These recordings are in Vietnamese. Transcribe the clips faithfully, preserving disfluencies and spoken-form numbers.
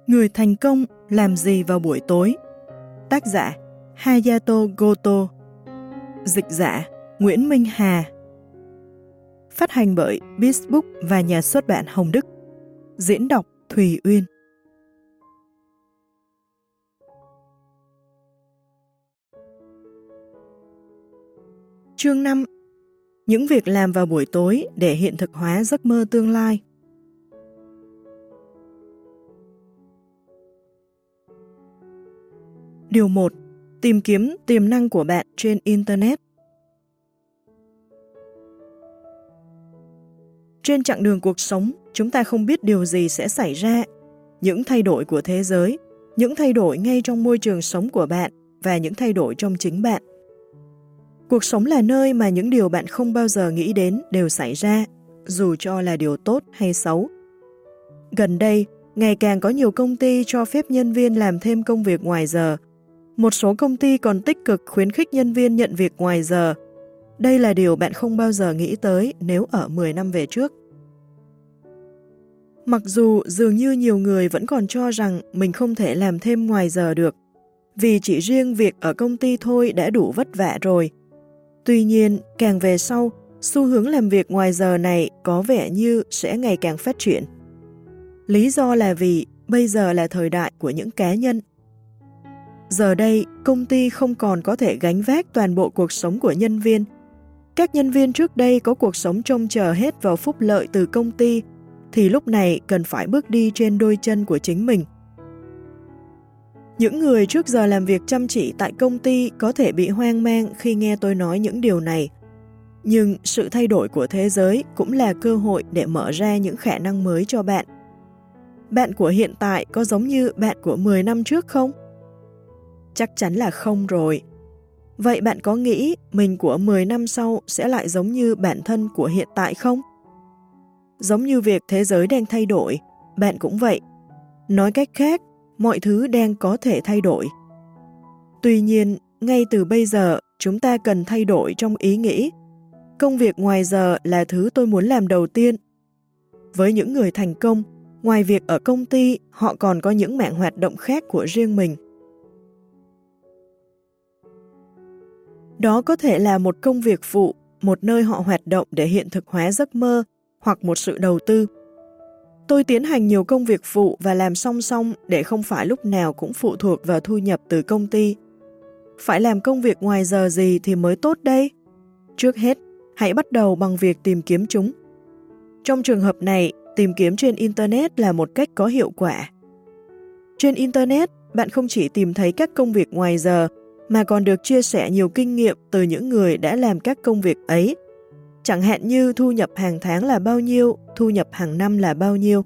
Người thành công làm gì vào buổi tối? Tác giả Hayato Goto. Dịch giả Nguyễn Minh Hà. Phát hành bởi Bizbook và nhà xuất bản Hồng Đức. Diễn đọc Thùy Uyên. Chương năm. Những việc làm vào buổi tối để hiện thực hóa giấc mơ tương lai. Điều một. Tìm kiếm tiềm năng của bạn trên Internet. Trên chặng đường cuộc sống, chúng ta không biết điều gì sẽ xảy ra. Những thay đổi của thế giới, những thay đổi ngay trong môi trường sống của bạn và những thay đổi trong chính bạn. Cuộc sống là nơi mà những điều bạn không bao giờ nghĩ đến đều xảy ra, dù cho là điều tốt hay xấu. Gần đây, ngày càng có nhiều công ty cho phép nhân viên làm thêm công việc ngoài giờ. Một số công ty còn tích cực khuyến khích nhân viên nhận việc ngoài giờ. Đây là điều bạn không bao giờ nghĩ tới nếu ở mười năm về trước. Mặc dù dường như nhiều người vẫn còn cho rằng mình không thể làm thêm ngoài giờ được, vì chỉ riêng việc ở công ty thôi đã đủ vất vả rồi. Tuy nhiên, càng về sau, xu hướng làm việc ngoài giờ này có vẻ như sẽ ngày càng phát triển. Lý do là vì bây giờ là thời đại của những cá nhân. Giờ đây, công ty không còn có thể gánh vác toàn bộ cuộc sống của nhân viên. Các nhân viên trước đây có cuộc sống trông chờ hết vào phúc lợi từ công ty, thì lúc này cần phải bước đi trên đôi chân của chính mình. Những người trước giờ làm việc chăm chỉ tại công ty có thể bị hoang mang khi nghe tôi nói những điều này. Nhưng sự thay đổi của thế giới cũng là cơ hội để mở ra những khả năng mới cho bạn. Bạn của hiện tại có giống như bạn của mười năm trước không? Chắc chắn là không rồi. Vậy bạn có nghĩ mình của mười năm sau sẽ lại giống như bản thân của hiện tại không? Giống như việc thế giới đang thay đổi, bạn cũng vậy. Nói cách khác, mọi thứ đang có thể thay đổi. Tuy nhiên, ngay từ bây giờ, chúng ta cần thay đổi trong ý nghĩ. Công việc ngoài giờ là thứ tôi muốn làm đầu tiên. Với những người thành công, ngoài việc ở công ty, họ còn có những mảng hoạt động khác của riêng mình. Đó có thể là một công việc phụ, một nơi họ hoạt động để hiện thực hóa giấc mơ, hoặc một sự đầu tư. Tôi tiến hành nhiều công việc phụ và làm song song để không phải lúc nào cũng phụ thuộc vào thu nhập từ công ty. Phải làm công việc ngoài giờ gì thì mới tốt đây? Trước hết, hãy bắt đầu bằng việc tìm kiếm chúng. Trong trường hợp này, tìm kiếm trên Internet là một cách có hiệu quả. Trên Internet, bạn không chỉ tìm thấy các công việc ngoài giờ, mà còn được chia sẻ nhiều kinh nghiệm từ những người đã làm các công việc ấy. Chẳng hạn như thu nhập hàng tháng là bao nhiêu, thu nhập hàng năm là bao nhiêu.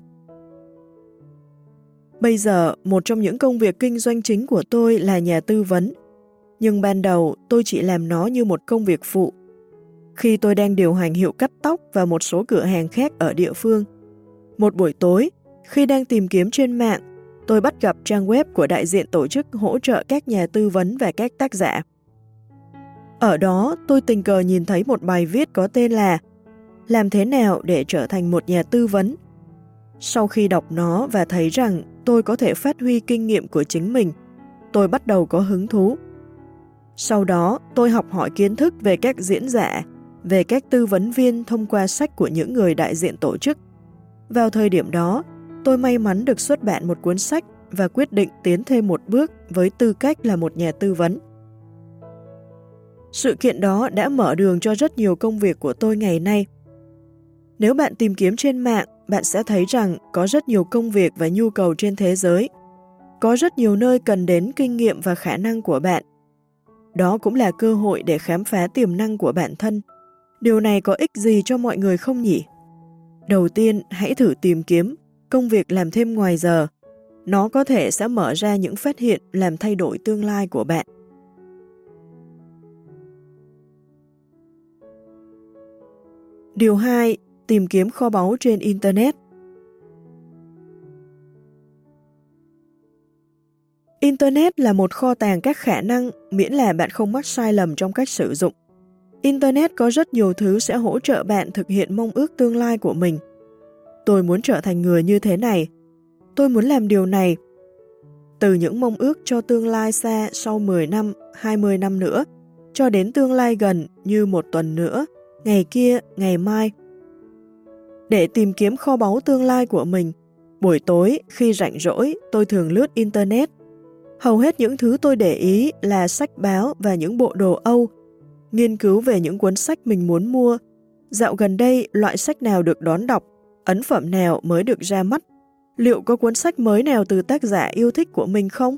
Bây giờ, một trong những công việc kinh doanh chính của tôi là nhà tư vấn. Nhưng ban đầu, tôi chỉ làm nó như một công việc phụ. Khi tôi đang điều hành hiệu cắt tóc và một số cửa hàng khác ở địa phương, một buổi tối, khi đang tìm kiếm trên mạng, tôi bắt gặp trang web của đại diện tổ chức hỗ trợ các nhà tư vấn và các tác giả. Ở đó, tôi tình cờ nhìn thấy một bài viết có tên là Làm thế nào để trở thành một nhà tư vấn? Sau khi đọc nó và thấy rằng tôi có thể phát huy kinh nghiệm của chính mình, tôi bắt đầu có hứng thú. Sau đó, tôi học hỏi kiến thức về các diễn giả, về các tư vấn viên thông qua sách của những người đại diện tổ chức. Vào thời điểm đó, tôi may mắn được xuất bản một cuốn sách và quyết định tiến thêm một bước với tư cách là một nhà tư vấn. Sự kiện đó đã mở đường cho rất nhiều công việc của tôi ngày nay. Nếu bạn tìm kiếm trên mạng, bạn sẽ thấy rằng có rất nhiều công việc và nhu cầu trên thế giới. Có rất nhiều nơi cần đến kinh nghiệm và khả năng của bạn. Đó cũng là cơ hội để khám phá tiềm năng của bản thân. Điều này có ích gì cho mọi người không nhỉ? Đầu tiên, hãy thử tìm kiếm công việc làm thêm ngoài giờ. Nó có thể sẽ mở ra những phát hiện làm thay đổi tương lai của bạn. Điều hai. Tìm kiếm kho báu trên Internet. Internet là một kho tàng các khả năng miễn là bạn không mắc sai lầm trong cách sử dụng. Internet có rất nhiều thứ sẽ hỗ trợ bạn thực hiện mong ước tương lai của mình. Tôi muốn trở thành người như thế này. Tôi muốn làm điều này, từ những mong ước cho tương lai xa sau mười năm, hai mươi năm nữa, cho đến tương lai gần như một tuần nữa, ngày kia, ngày mai. Để tìm kiếm kho báu tương lai của mình, buổi tối khi rảnh rỗi tôi thường lướt Internet. Hầu hết những thứ tôi để ý là sách báo và những bộ đồ Âu, nghiên cứu về những cuốn sách mình muốn mua. Dạo gần đây, loại sách nào được đón đọc, ấn phẩm nào mới được ra mắt, liệu có cuốn sách mới nào từ tác giả yêu thích của mình không?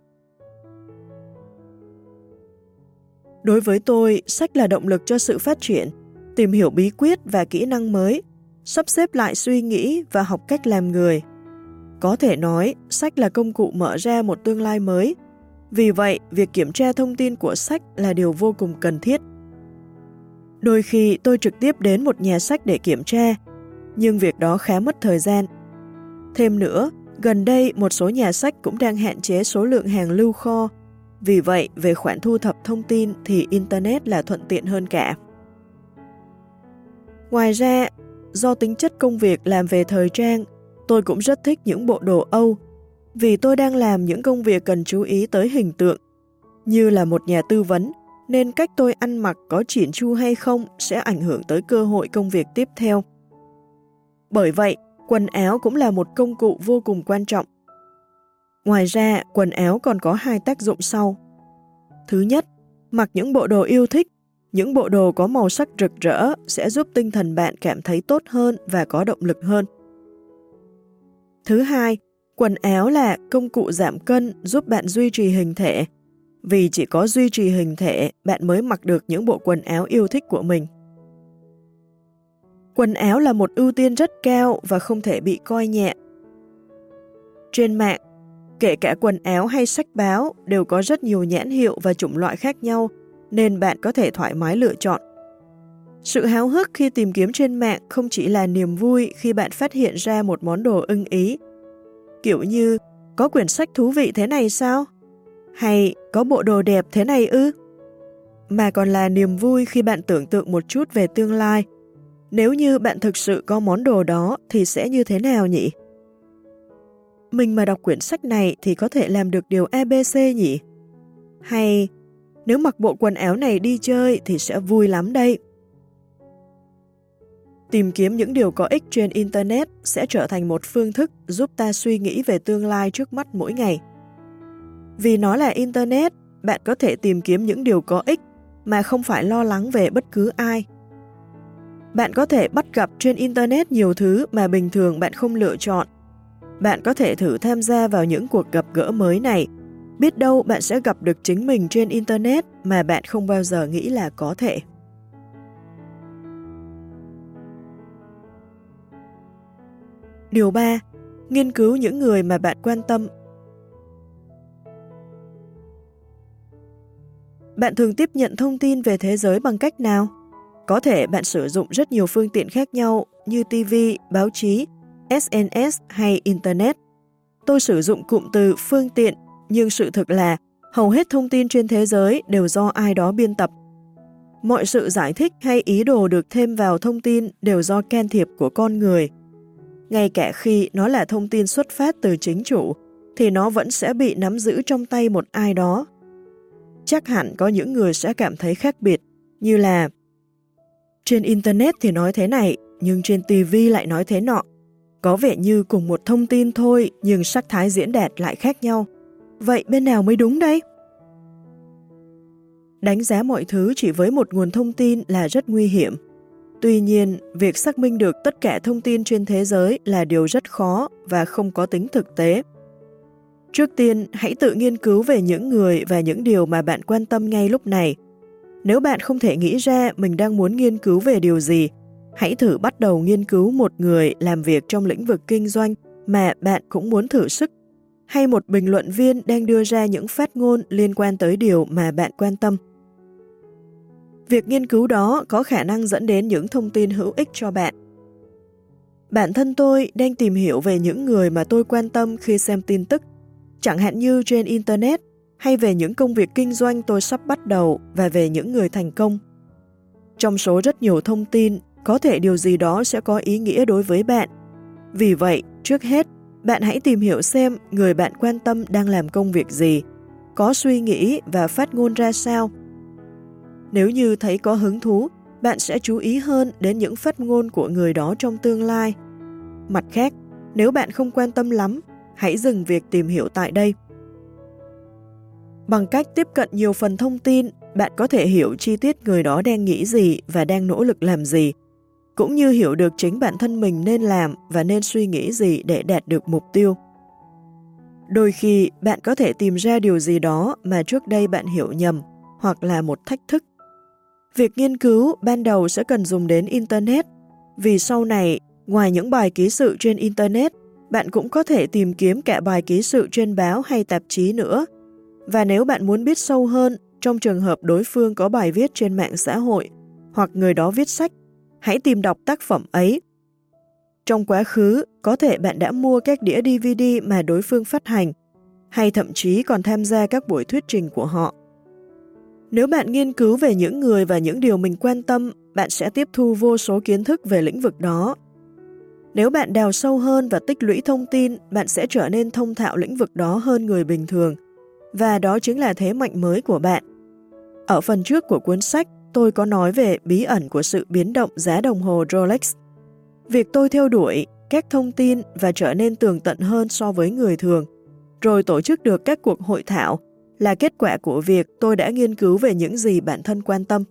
Đối với tôi, sách là động lực cho sự phát triển, tìm hiểu bí quyết và kỹ năng mới, sắp xếp lại suy nghĩ và học cách làm người. Có thể nói, sách là công cụ mở ra một tương lai mới. Vì vậy, việc kiểm tra thông tin của sách là điều vô cùng cần thiết. Đôi khi tôi trực tiếp đến một nhà sách để kiểm tra, nhưng việc đó khá mất thời gian. Thêm nữa, gần đây một số nhà sách cũng đang hạn chế số lượng hàng lưu kho. Vì vậy, về khoản thu thập thông tin thì Internet là thuận tiện hơn cả. Ngoài ra, do tính chất công việc làm về thời trang, tôi cũng rất thích những bộ đồ Âu, vì tôi đang làm những công việc cần chú ý tới hình tượng. Như là một nhà tư vấn, nên cách tôi ăn mặc có chỉn chu hay không sẽ ảnh hưởng tới cơ hội công việc tiếp theo. Bởi vậy, quần áo cũng là một công cụ vô cùng quan trọng. Ngoài ra, quần áo còn có hai tác dụng sau. Thứ nhất, mặc những bộ đồ yêu thích, những bộ đồ có màu sắc rực rỡ sẽ giúp tinh thần bạn cảm thấy tốt hơn và có động lực hơn. Thứ hai, quần áo là công cụ giảm cân giúp bạn duy trì hình thể, vì chỉ có duy trì hình thể bạn mới mặc được những bộ quần áo yêu thích của mình. Quần áo là một ưu tiên rất cao và không thể bị coi nhẹ. Trên mạng, kể cả quần áo hay sách báo đều có rất nhiều nhãn hiệu và chủng loại khác nhau, nên bạn có thể thoải mái lựa chọn. Sự háo hức khi tìm kiếm trên mạng không chỉ là niềm vui khi bạn phát hiện ra một món đồ ưng ý, kiểu như có quyển sách thú vị thế này sao? Hay có bộ đồ đẹp thế này ư? Mà còn là niềm vui khi bạn tưởng tượng một chút về tương lai. Nếu như bạn thực sự có món đồ đó thì sẽ như thế nào nhỉ? Mình mà đọc quyển sách này thì có thể làm được điều a bê xê nhỉ? Hay nếu mặc bộ quần áo này đi chơi thì sẽ vui lắm đây. Tìm kiếm những điều có ích trên Internet sẽ trở thành một phương thức giúp ta suy nghĩ về tương lai trước mắt mỗi ngày. Vì nó là Internet, bạn có thể tìm kiếm những điều có ích mà không phải lo lắng về bất cứ ai. Bạn có thể bắt gặp trên Internet nhiều thứ mà bình thường bạn không lựa chọn. Bạn có thể thử tham gia vào những cuộc gặp gỡ mới này. Biết đâu bạn sẽ gặp được chính mình trên Internet mà bạn không bao giờ nghĩ là có thể. Điều ba. Nghiên cứu những người mà bạn quan tâm. Bạn thường tiếp nhận thông tin về thế giới bằng cách nào? Có thể bạn sử dụng rất nhiều phương tiện khác nhau như ti vi, báo chí, ét en ét hay Internet. Tôi sử dụng cụm từ phương tiện, nhưng sự thực là hầu hết thông tin trên thế giới đều do ai đó biên tập. Mọi sự giải thích hay ý đồ được thêm vào thông tin đều do can thiệp của con người. Ngay cả khi nó là thông tin xuất phát từ chính chủ, thì nó vẫn sẽ bị nắm giữ trong tay một ai đó. Chắc hẳn có những người sẽ cảm thấy khác biệt, như là trên Internet thì nói thế này, nhưng trên ti vi lại nói thế nọ. Có vẻ như cùng một thông tin thôi, nhưng sắc thái diễn đạt lại khác nhau. Vậy bên nào mới đúng đây? Đánh giá mọi thứ chỉ với một nguồn thông tin là rất nguy hiểm. Tuy nhiên, việc xác minh được tất cả thông tin trên thế giới là điều rất khó và không có tính thực tế. Trước tiên, hãy tự nghiên cứu về những người và những điều mà bạn quan tâm ngay lúc này. Nếu bạn không thể nghĩ ra mình đang muốn nghiên cứu về điều gì, hãy thử bắt đầu nghiên cứu một người làm việc trong lĩnh vực kinh doanh mà bạn cũng muốn thử sức, hay một bình luận viên đang đưa ra những phát ngôn liên quan tới điều mà bạn quan tâm. Việc nghiên cứu đó có khả năng dẫn đến những thông tin hữu ích cho bạn. Bản thân tôi đang tìm hiểu về những người mà tôi quan tâm khi xem tin tức, chẳng hạn như trên Internet, hay về những công việc kinh doanh tôi sắp bắt đầu và về những người thành công. Trong số rất nhiều thông tin, có thể điều gì đó sẽ có ý nghĩa đối với bạn. Vì vậy, trước hết, bạn hãy tìm hiểu xem người bạn quan tâm đang làm công việc gì, có suy nghĩ và phát ngôn ra sao. Nếu như thấy có hứng thú, bạn sẽ chú ý hơn đến những phát ngôn của người đó trong tương lai. Mặt khác, nếu bạn không quan tâm lắm, hãy dừng việc tìm hiểu tại đây. Bằng cách tiếp cận nhiều phần thông tin, bạn có thể hiểu chi tiết người đó đang nghĩ gì và đang nỗ lực làm gì, cũng như hiểu được chính bản thân mình nên làm và nên suy nghĩ gì để đạt được mục tiêu. Đôi khi, bạn có thể tìm ra điều gì đó mà trước đây bạn hiểu nhầm, hoặc là một thách thức. Việc nghiên cứu ban đầu sẽ cần dùng đến Internet, vì sau này, ngoài những bài ký sự trên Internet, bạn cũng có thể tìm kiếm cả bài ký sự trên báo hay tạp chí nữa. Và nếu bạn muốn biết sâu hơn, trong trường hợp đối phương có bài viết trên mạng xã hội, hoặc người đó viết sách, hãy tìm đọc tác phẩm ấy. Trong quá khứ, có thể bạn đã mua các đĩa đê vê đê mà đối phương phát hành, hay thậm chí còn tham gia các buổi thuyết trình của họ. Nếu bạn nghiên cứu về những người và những điều mình quan tâm, bạn sẽ tiếp thu vô số kiến thức về lĩnh vực đó. Nếu bạn đào sâu hơn và tích lũy thông tin, bạn sẽ trở nên thông thạo lĩnh vực đó hơn người bình thường, và đó chính là thế mạnh mới của bạn. Ở phần trước của cuốn sách, tôi có nói về bí ẩn của sự biến động giá đồng hồ Rolex. Việc tôi theo đuổi các thông tin và trở nên tường tận hơn so với người thường, rồi tổ chức được các cuộc hội thảo là kết quả của việc tôi đã nghiên cứu về những gì bản thân quan tâm.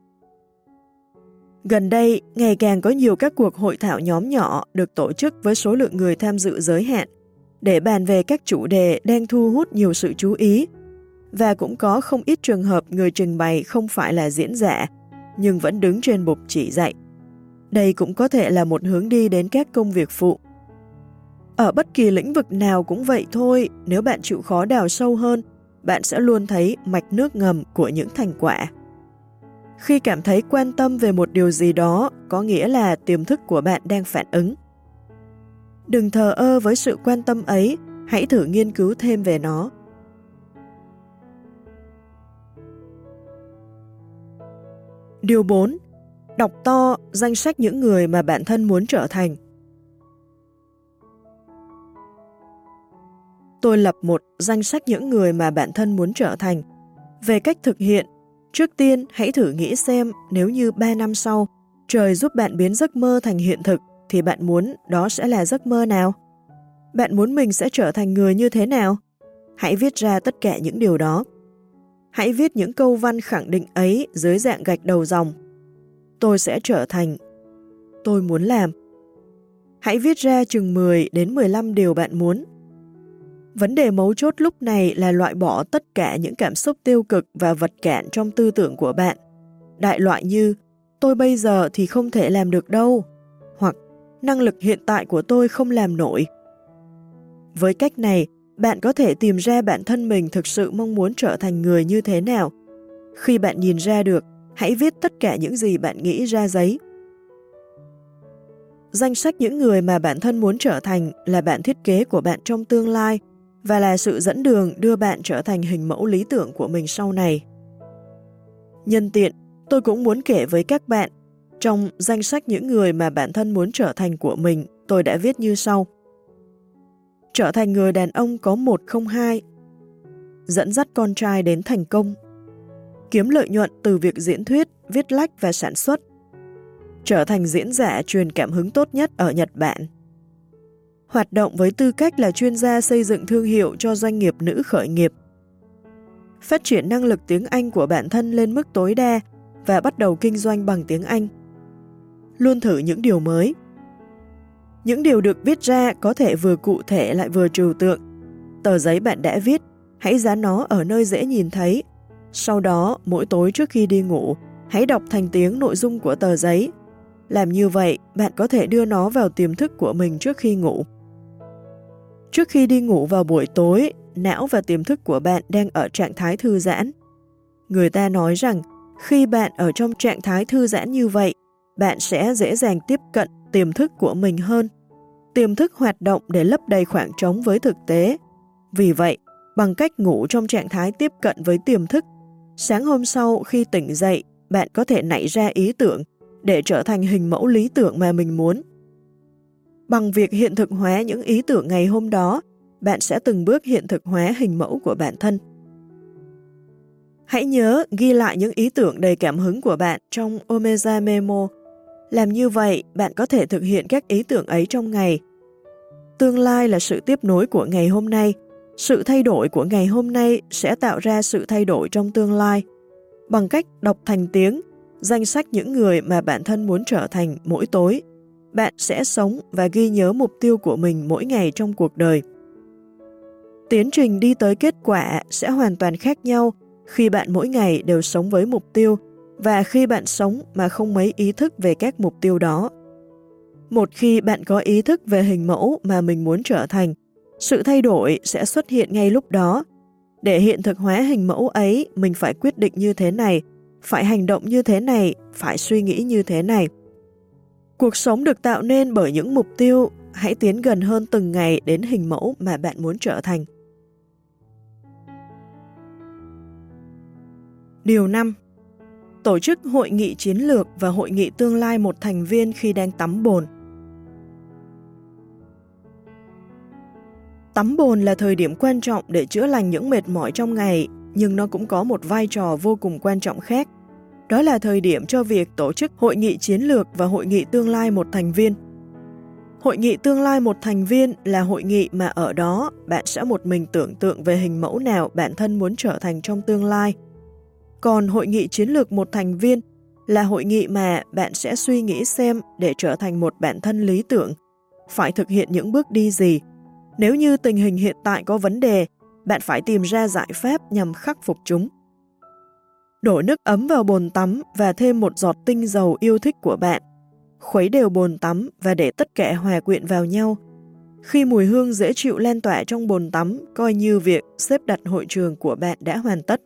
Gần đây, ngày càng có nhiều các cuộc hội thảo nhóm nhỏ được tổ chức với số lượng người tham dự giới hạn để bàn về các chủ đề đang thu hút nhiều sự chú ý, và cũng có không ít trường hợp người trình bày không phải là diễn giả, nhưng vẫn đứng trên bục chỉ dạy. Đây cũng có thể là một hướng đi đến các công việc phụ. Ở bất kỳ lĩnh vực nào cũng vậy thôi, nếu bạn chịu khó đào sâu hơn, bạn sẽ luôn thấy mạch nước ngầm của những thành quả. Khi cảm thấy quan tâm về một điều gì đó, có nghĩa là tiềm thức của bạn đang phản ứng. Đừng thờ ơ với sự quan tâm ấy, hãy thử nghiên cứu thêm về nó. Điều bốn. Đọc to danh sách những người mà bản thân muốn trở thành. Tôi lập một danh sách những người mà bản thân muốn trở thành. Về cách thực hiện, trước tiên hãy thử nghĩ xem nếu như ba năm sau, trời giúp bạn biến giấc mơ thành hiện thực, thì bạn muốn đó sẽ là giấc mơ nào? Bạn muốn mình sẽ trở thành người như thế nào? Hãy viết ra tất cả những điều đó. Hãy viết những câu văn khẳng định ấy dưới dạng gạch đầu dòng. Tôi sẽ trở thành. Tôi muốn làm. Hãy viết ra chừng mười đến mười lăm điều bạn muốn. Vấn đề mấu chốt lúc này là loại bỏ tất cả những cảm xúc tiêu cực và vật cản trong tư tưởng của bạn. Đại loại như, tôi bây giờ thì không thể làm được đâu, hoặc năng lực hiện tại của tôi không làm nổi. Với cách này, bạn có thể tìm ra bản thân mình thực sự mong muốn trở thành người như thế nào. Khi bạn nhìn ra được, hãy viết tất cả những gì bạn nghĩ ra giấy. Danh sách những người mà bản thân muốn trở thành là bản thiết kế của bạn trong tương lai và là sự dẫn đường đưa bạn trở thành hình mẫu lý tưởng của mình sau này. Nhân tiện, tôi cũng muốn kể với các bạn, trong danh sách những người mà bản thân muốn trở thành của mình, tôi đã viết như sau. Trở thành người đàn ông có một không hai, dẫn dắt con trai đến thành công, kiếm lợi nhuận từ việc diễn thuyết, viết lách và sản xuất, trở thành diễn giả truyền cảm hứng tốt nhất ở Nhật Bản, hoạt động với tư cách là chuyên gia xây dựng thương hiệu cho doanh nghiệp nữ khởi nghiệp, phát triển năng lực tiếng Anh của bản thân lên mức tối đa và bắt đầu kinh doanh bằng tiếng Anh. Luôn thử những điều mới. Những điều được viết ra có thể vừa cụ thể lại vừa trừu tượng. Tờ giấy bạn đã viết, hãy dán nó ở nơi dễ nhìn thấy. Sau đó, mỗi tối trước khi đi ngủ, hãy đọc thành tiếng nội dung của tờ giấy. Làm như vậy, bạn có thể đưa nó vào tiềm thức của mình trước khi ngủ. Trước khi đi ngủ vào buổi tối, não và tiềm thức của bạn đang ở trạng thái thư giãn. Người ta nói rằng, khi bạn ở trong trạng thái thư giãn như vậy, bạn sẽ dễ dàng tiếp cận tiềm thức của mình hơn. Tiềm thức hoạt động để lấp đầy khoảng trống với thực tế. Vì vậy, bằng cách ngủ trong trạng thái tiếp cận với tiềm thức, sáng hôm sau khi tỉnh dậy, bạn có thể nảy ra ý tưởng để trở thành hình mẫu lý tưởng mà mình muốn. Bằng việc hiện thực hóa những ý tưởng ngày hôm đó, bạn sẽ từng bước hiện thực hóa hình mẫu của bản thân. Hãy nhớ ghi lại những ý tưởng đầy cảm hứng của bạn trong Omega Memo. Làm như vậy, bạn có thể thực hiện các ý tưởng ấy trong ngày. Tương lai là sự tiếp nối của ngày hôm nay. Sự thay đổi của ngày hôm nay sẽ tạo ra sự thay đổi trong tương lai. Bằng cách đọc thành tiếng, danh sách những người mà bản thân muốn trở thành mỗi tối, bạn sẽ sống và ghi nhớ mục tiêu của mình mỗi ngày trong cuộc đời. Tiến trình đi tới kết quả sẽ hoàn toàn khác nhau khi bạn mỗi ngày đều sống với mục tiêu và khi bạn sống mà không mấy ý thức về các mục tiêu đó. Một khi bạn có ý thức về hình mẫu mà mình muốn trở thành, sự thay đổi sẽ xuất hiện ngay lúc đó. Để hiện thực hóa hình mẫu ấy, mình phải quyết định như thế này, phải hành động như thế này, phải suy nghĩ như thế này. Cuộc sống được tạo nên bởi những mục tiêu, hãy tiến gần hơn từng ngày đến hình mẫu mà bạn muốn trở thành. Điều năm. Tổ chức hội nghị chiến lược và hội nghị tương lai một thành viên khi đang tắm bồn. Tắm bồn là thời điểm quan trọng để chữa lành những mệt mỏi trong ngày, nhưng nó cũng có một vai trò vô cùng quan trọng khác. Đó là thời điểm cho việc tổ chức hội nghị chiến lược và hội nghị tương lai một thành viên. Hội nghị tương lai một thành viên là hội nghị mà ở đó bạn sẽ một mình tưởng tượng về hình mẫu nào bản thân muốn trở thành trong tương lai. Còn hội nghị chiến lược một thành viên là hội nghị mà bạn sẽ suy nghĩ xem để trở thành một bản thân lý tưởng, phải thực hiện những bước đi gì. Nếu như tình hình hiện tại có vấn đề, bạn phải tìm ra giải pháp nhằm khắc phục chúng. Đổ nước ấm vào bồn tắm và thêm một giọt tinh dầu yêu thích của bạn. Khuấy đều bồn tắm và để tất cả hòa quyện vào nhau. Khi mùi hương dễ chịu lan tỏa trong bồn tắm, coi như việc xếp đặt hội trường của bạn đã hoàn tất.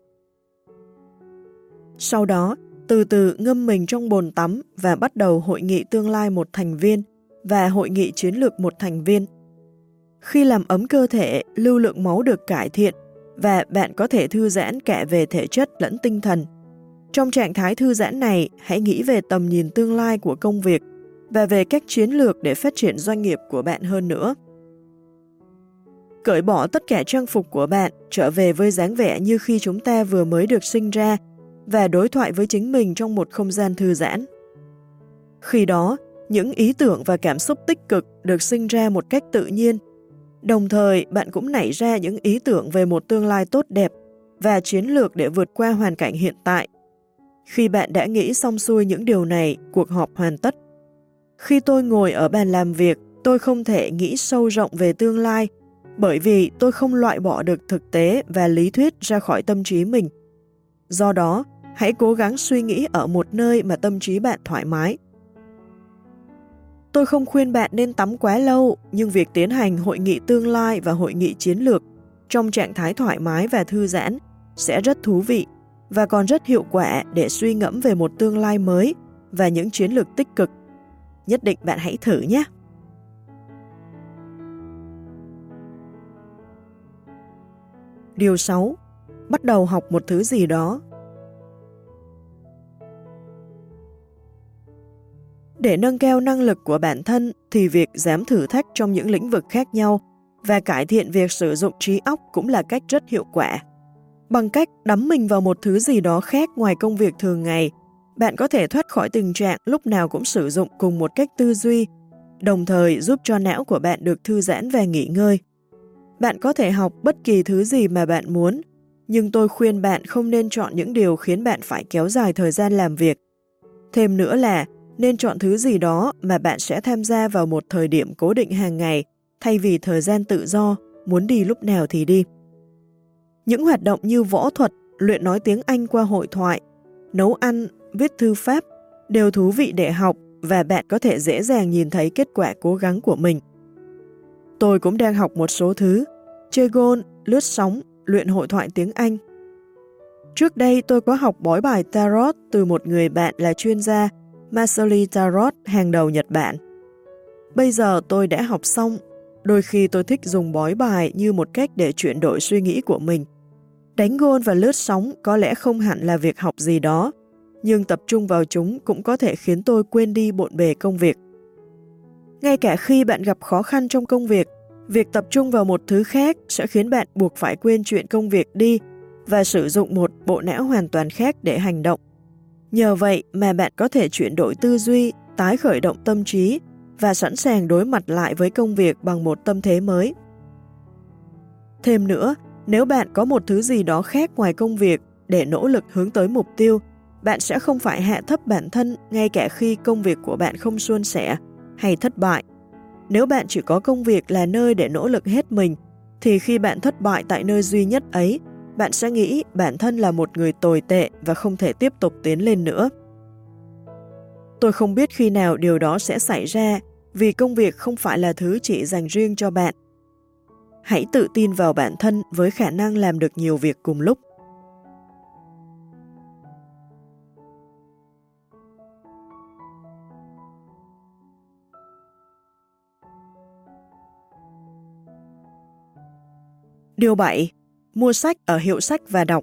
Sau đó, từ từ ngâm mình trong bồn tắm và bắt đầu hội nghị tương lai một thành viên và hội nghị chiến lược một thành viên. Khi làm ấm cơ thể, lưu lượng máu được cải thiện và bạn có thể thư giãn cả về thể chất lẫn tinh thần. Trong trạng thái thư giãn này, hãy nghĩ về tầm nhìn tương lai của công việc và về các chiến lược để phát triển doanh nghiệp của bạn hơn nữa. Cởi bỏ tất cả trang phục của bạn, trở về với dáng vẻ như khi chúng ta vừa mới được sinh ra và đối thoại với chính mình trong một không gian thư giãn. Khi đó, những ý tưởng và cảm xúc tích cực được sinh ra một cách tự nhiên. Đồng thời, bạn cũng nảy ra những ý tưởng về một tương lai tốt đẹp và chiến lược để vượt qua hoàn cảnh hiện tại. Khi bạn đã nghĩ xong xuôi những điều này, cuộc họp hoàn tất. Khi tôi ngồi ở bàn làm việc, tôi không thể nghĩ sâu rộng về tương lai, bởi vì tôi không loại bỏ được thực tế và lý thuyết ra khỏi tâm trí mình. Do đó, hãy cố gắng suy nghĩ ở một nơi mà tâm trí bạn thoải mái. Tôi không khuyên bạn nên tắm quá lâu, nhưng việc tiến hành hội nghị tương lai và hội nghị chiến lược trong trạng thái thoải mái và thư giãn sẽ rất thú vị và còn rất hiệu quả để suy ngẫm về một tương lai mới và những chiến lược tích cực. Nhất định bạn hãy thử nhé! Điều sáu. Bắt đầu học một thứ gì đó. Để nâng cao năng lực của bản thân thì việc dám thử thách trong những lĩnh vực khác nhau và cải thiện việc sử dụng trí óc cũng là cách rất hiệu quả. Bằng cách đắm mình vào một thứ gì đó khác ngoài công việc thường ngày, bạn có thể thoát khỏi tình trạng lúc nào cũng sử dụng cùng một cách tư duy, đồng thời giúp cho não của bạn được thư giãn và nghỉ ngơi. Bạn có thể học bất kỳ thứ gì mà bạn muốn, nhưng tôi khuyên bạn không nên chọn những điều khiến bạn phải kéo dài thời gian làm việc. Thêm nữa là nên chọn thứ gì đó mà bạn sẽ tham gia vào một thời điểm cố định hàng ngày thay vì thời gian tự do, muốn đi lúc nào thì đi. Những hoạt động như võ thuật, luyện nói tiếng Anh qua hội thoại, nấu ăn, viết thư pháp đều thú vị để học và bạn có thể dễ dàng nhìn thấy kết quả cố gắng của mình. Tôi cũng đang học một số thứ, chơi golf, lướt sóng, luyện hội thoại tiếng Anh. Trước đây tôi có học bói bài Tarot từ một người bạn là chuyên gia Masoli Tarot hàng đầu Nhật Bản. Bây giờ tôi đã học xong, đôi khi tôi thích dùng bói bài như một cách để chuyển đổi suy nghĩ của mình. Đánh golf và lướt sóng có lẽ không hẳn là việc học gì đó, nhưng tập trung vào chúng cũng có thể khiến tôi quên đi bộn bề công việc. Ngay cả khi bạn gặp khó khăn trong công việc, việc tập trung vào một thứ khác sẽ khiến bạn buộc phải quên chuyện công việc đi và sử dụng một bộ não hoàn toàn khác để hành động. Nhờ vậy mà bạn có thể chuyển đổi tư duy, tái khởi động tâm trí và sẵn sàng đối mặt lại với công việc bằng một tâm thế mới. Thêm nữa, nếu bạn có một thứ gì đó khác ngoài công việc để nỗ lực hướng tới mục tiêu, bạn sẽ không phải hạ thấp bản thân ngay cả khi công việc của bạn không suôn sẻ hay thất bại. Nếu bạn chỉ có công việc là nơi để nỗ lực hết mình, thì khi bạn thất bại tại nơi duy nhất ấy, bạn sẽ nghĩ bản thân là một người tồi tệ và không thể tiếp tục tiến lên nữa. Tôi không biết khi nào điều đó sẽ xảy ra, vì công việc không phải là thứ chỉ dành riêng cho bạn. Hãy tự tin vào bản thân với khả năng làm được nhiều việc cùng lúc. Điều bảy. Mua sách ở hiệu sách và đọc.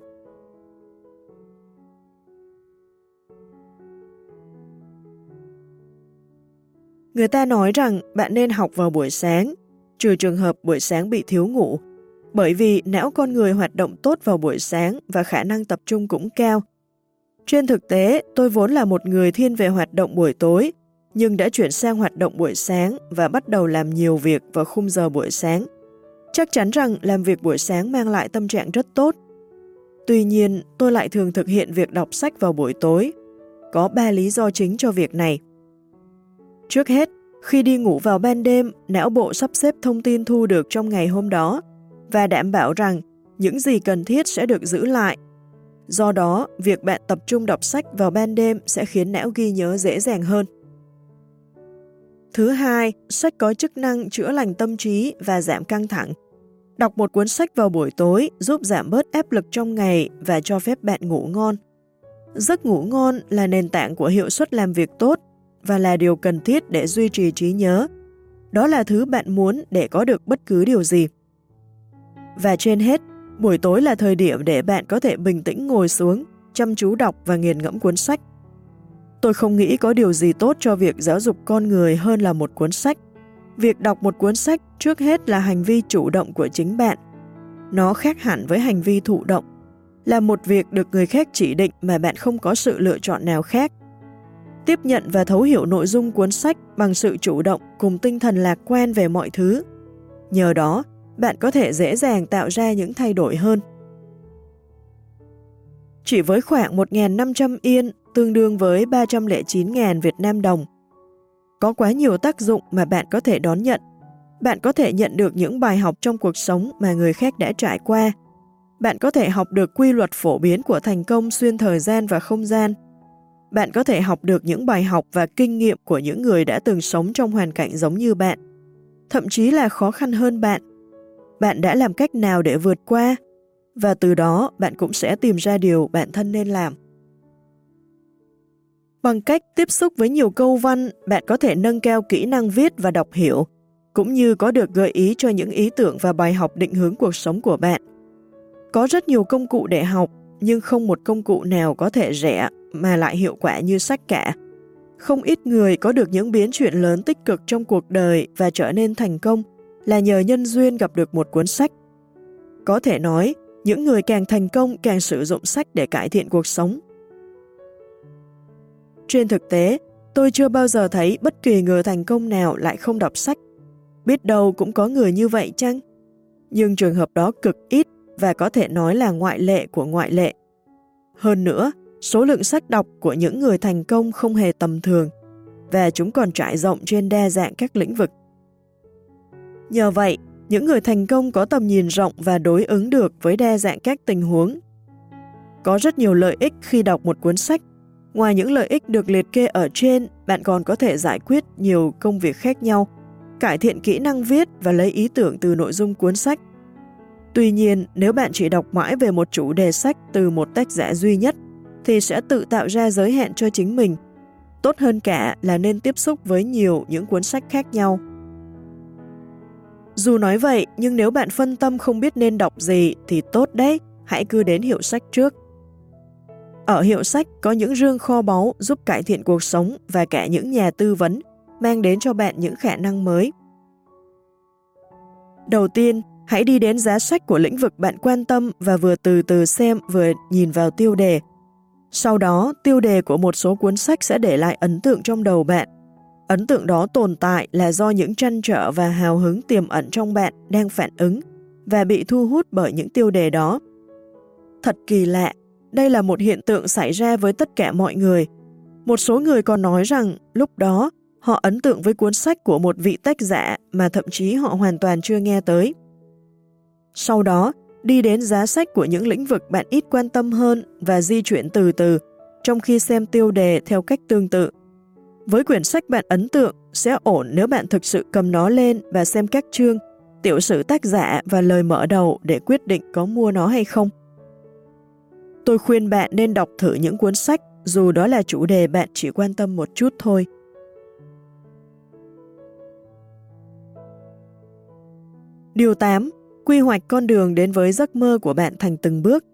Người ta nói rằng bạn nên học vào buổi sáng, trừ trường hợp buổi sáng bị thiếu ngủ, bởi vì não con người hoạt động tốt vào buổi sáng và khả năng tập trung cũng cao. Trên thực tế, tôi vốn là một người thiên về hoạt động buổi tối, nhưng đã chuyển sang hoạt động buổi sáng và bắt đầu làm nhiều việc vào khung giờ buổi sáng. Chắc chắn rằng làm việc buổi sáng mang lại tâm trạng rất tốt. Tuy nhiên, tôi lại thường thực hiện việc đọc sách vào buổi tối. Có ba lý do chính cho việc này. Trước hết, khi đi ngủ vào ban đêm, não bộ sắp xếp thông tin thu được trong ngày hôm đó và đảm bảo rằng những gì cần thiết sẽ được giữ lại. Do đó, việc bạn tập trung đọc sách vào ban đêm sẽ khiến não ghi nhớ dễ dàng hơn. Thứ hai, sách có chức năng chữa lành tâm trí và giảm căng thẳng. Đọc một cuốn sách vào buổi tối giúp giảm bớt áp lực trong ngày và cho phép bạn ngủ ngon. Giấc ngủ ngon là nền tảng của hiệu suất làm việc tốt và là điều cần thiết để duy trì trí nhớ. Đó là thứ bạn muốn để có được bất cứ điều gì. Và trên hết, buổi tối là thời điểm để bạn có thể bình tĩnh ngồi xuống, chăm chú đọc và nghiền ngẫm cuốn sách. Tôi không nghĩ có điều gì tốt cho việc giáo dục con người hơn là một cuốn sách. Việc đọc một cuốn sách trước hết là hành vi chủ động của chính bạn. Nó khác hẳn với hành vi thụ động, là một việc được người khác chỉ định mà bạn không có sự lựa chọn nào khác. Tiếp nhận và thấu hiểu nội dung cuốn sách bằng sự chủ động cùng tinh thần lạc quan về mọi thứ. Nhờ đó, bạn có thể dễ dàng tạo ra những thay đổi hơn. Chỉ với khoảng một nghìn năm trăm yên, tương đương với ba trăm lẻ chín nghìn Việt Nam đồng, có quá nhiều tác dụng mà bạn có thể đón nhận. Bạn có thể nhận được những bài học trong cuộc sống mà người khác đã trải qua. Bạn có thể học được quy luật phổ biến của thành công xuyên thời gian và không gian. Bạn có thể học được những bài học và kinh nghiệm của những người đã từng sống trong hoàn cảnh giống như bạn, thậm chí là khó khăn hơn bạn. Bạn đã làm cách nào để vượt qua? Và từ đó bạn cũng sẽ tìm ra điều bản thân nên làm. Bằng cách tiếp xúc với nhiều câu văn, bạn có thể nâng cao kỹ năng viết và đọc hiểu, cũng như có được gợi ý cho những ý tưởng và bài học định hướng cuộc sống của bạn. Có rất nhiều công cụ để học, nhưng không một công cụ nào có thể rẻ mà lại hiệu quả như sách cả. Không ít người có được những biến chuyển lớn tích cực trong cuộc đời và trở nên thành công là nhờ nhân duyên gặp được một cuốn sách. Có thể nói, những người càng thành công càng sử dụng sách để cải thiện cuộc sống. Trên thực tế, tôi chưa bao giờ thấy bất kỳ người thành công nào lại không đọc sách. Biết đâu cũng có người như vậy chăng? Nhưng trường hợp đó cực ít và có thể nói là ngoại lệ của ngoại lệ. Hơn nữa, số lượng sách đọc của những người thành công không hề tầm thường và chúng còn trải rộng trên đa dạng các lĩnh vực. Nhờ vậy, những người thành công có tầm nhìn rộng và đối ứng được với đa dạng các tình huống. Có rất nhiều lợi ích khi đọc một cuốn sách. Ngoài những lợi ích được liệt kê ở trên, bạn còn có thể giải quyết nhiều công việc khác nhau, cải thiện kỹ năng viết và lấy ý tưởng từ nội dung cuốn sách. Tuy nhiên, nếu bạn chỉ đọc mãi về một chủ đề sách từ một tác giả duy nhất, thì sẽ tự tạo ra giới hạn cho chính mình. Tốt hơn cả là nên tiếp xúc với nhiều những cuốn sách khác nhau. Dù nói vậy, nhưng nếu bạn phân tâm không biết nên đọc gì thì tốt đấy, hãy cứ đến hiệu sách trước. Ở hiệu sách có những rương kho báu giúp cải thiện cuộc sống và cả những nhà tư vấn mang đến cho bạn những khả năng mới. Đầu tiên, hãy đi đến giá sách của lĩnh vực bạn quan tâm và vừa từ từ xem vừa nhìn vào tiêu đề. Sau đó, tiêu đề của một số cuốn sách sẽ để lại ấn tượng trong đầu bạn. Ấn tượng đó tồn tại là do những trăn trở và hào hứng tiềm ẩn trong bạn đang phản ứng và bị thu hút bởi những tiêu đề đó. Thật kỳ lạ, đây là một hiện tượng xảy ra với tất cả mọi người. Một số người còn nói rằng lúc đó họ ấn tượng với cuốn sách của một vị tác giả mà thậm chí họ hoàn toàn chưa nghe tới. Sau đó, đi đến giá sách của những lĩnh vực bạn ít quan tâm hơn và di chuyển từ từ, trong khi xem tiêu đề theo cách tương tự. Với quyển sách bạn ấn tượng, sẽ ổn nếu bạn thực sự cầm nó lên và xem các chương, tiểu sử tác giả và lời mở đầu để quyết định có mua nó hay không. Tôi khuyên bạn nên đọc thử những cuốn sách, dù đó là chủ đề bạn chỉ quan tâm một chút thôi. Điều tám. Quy hoạch con đường đến với giấc mơ của bạn thành từng bước.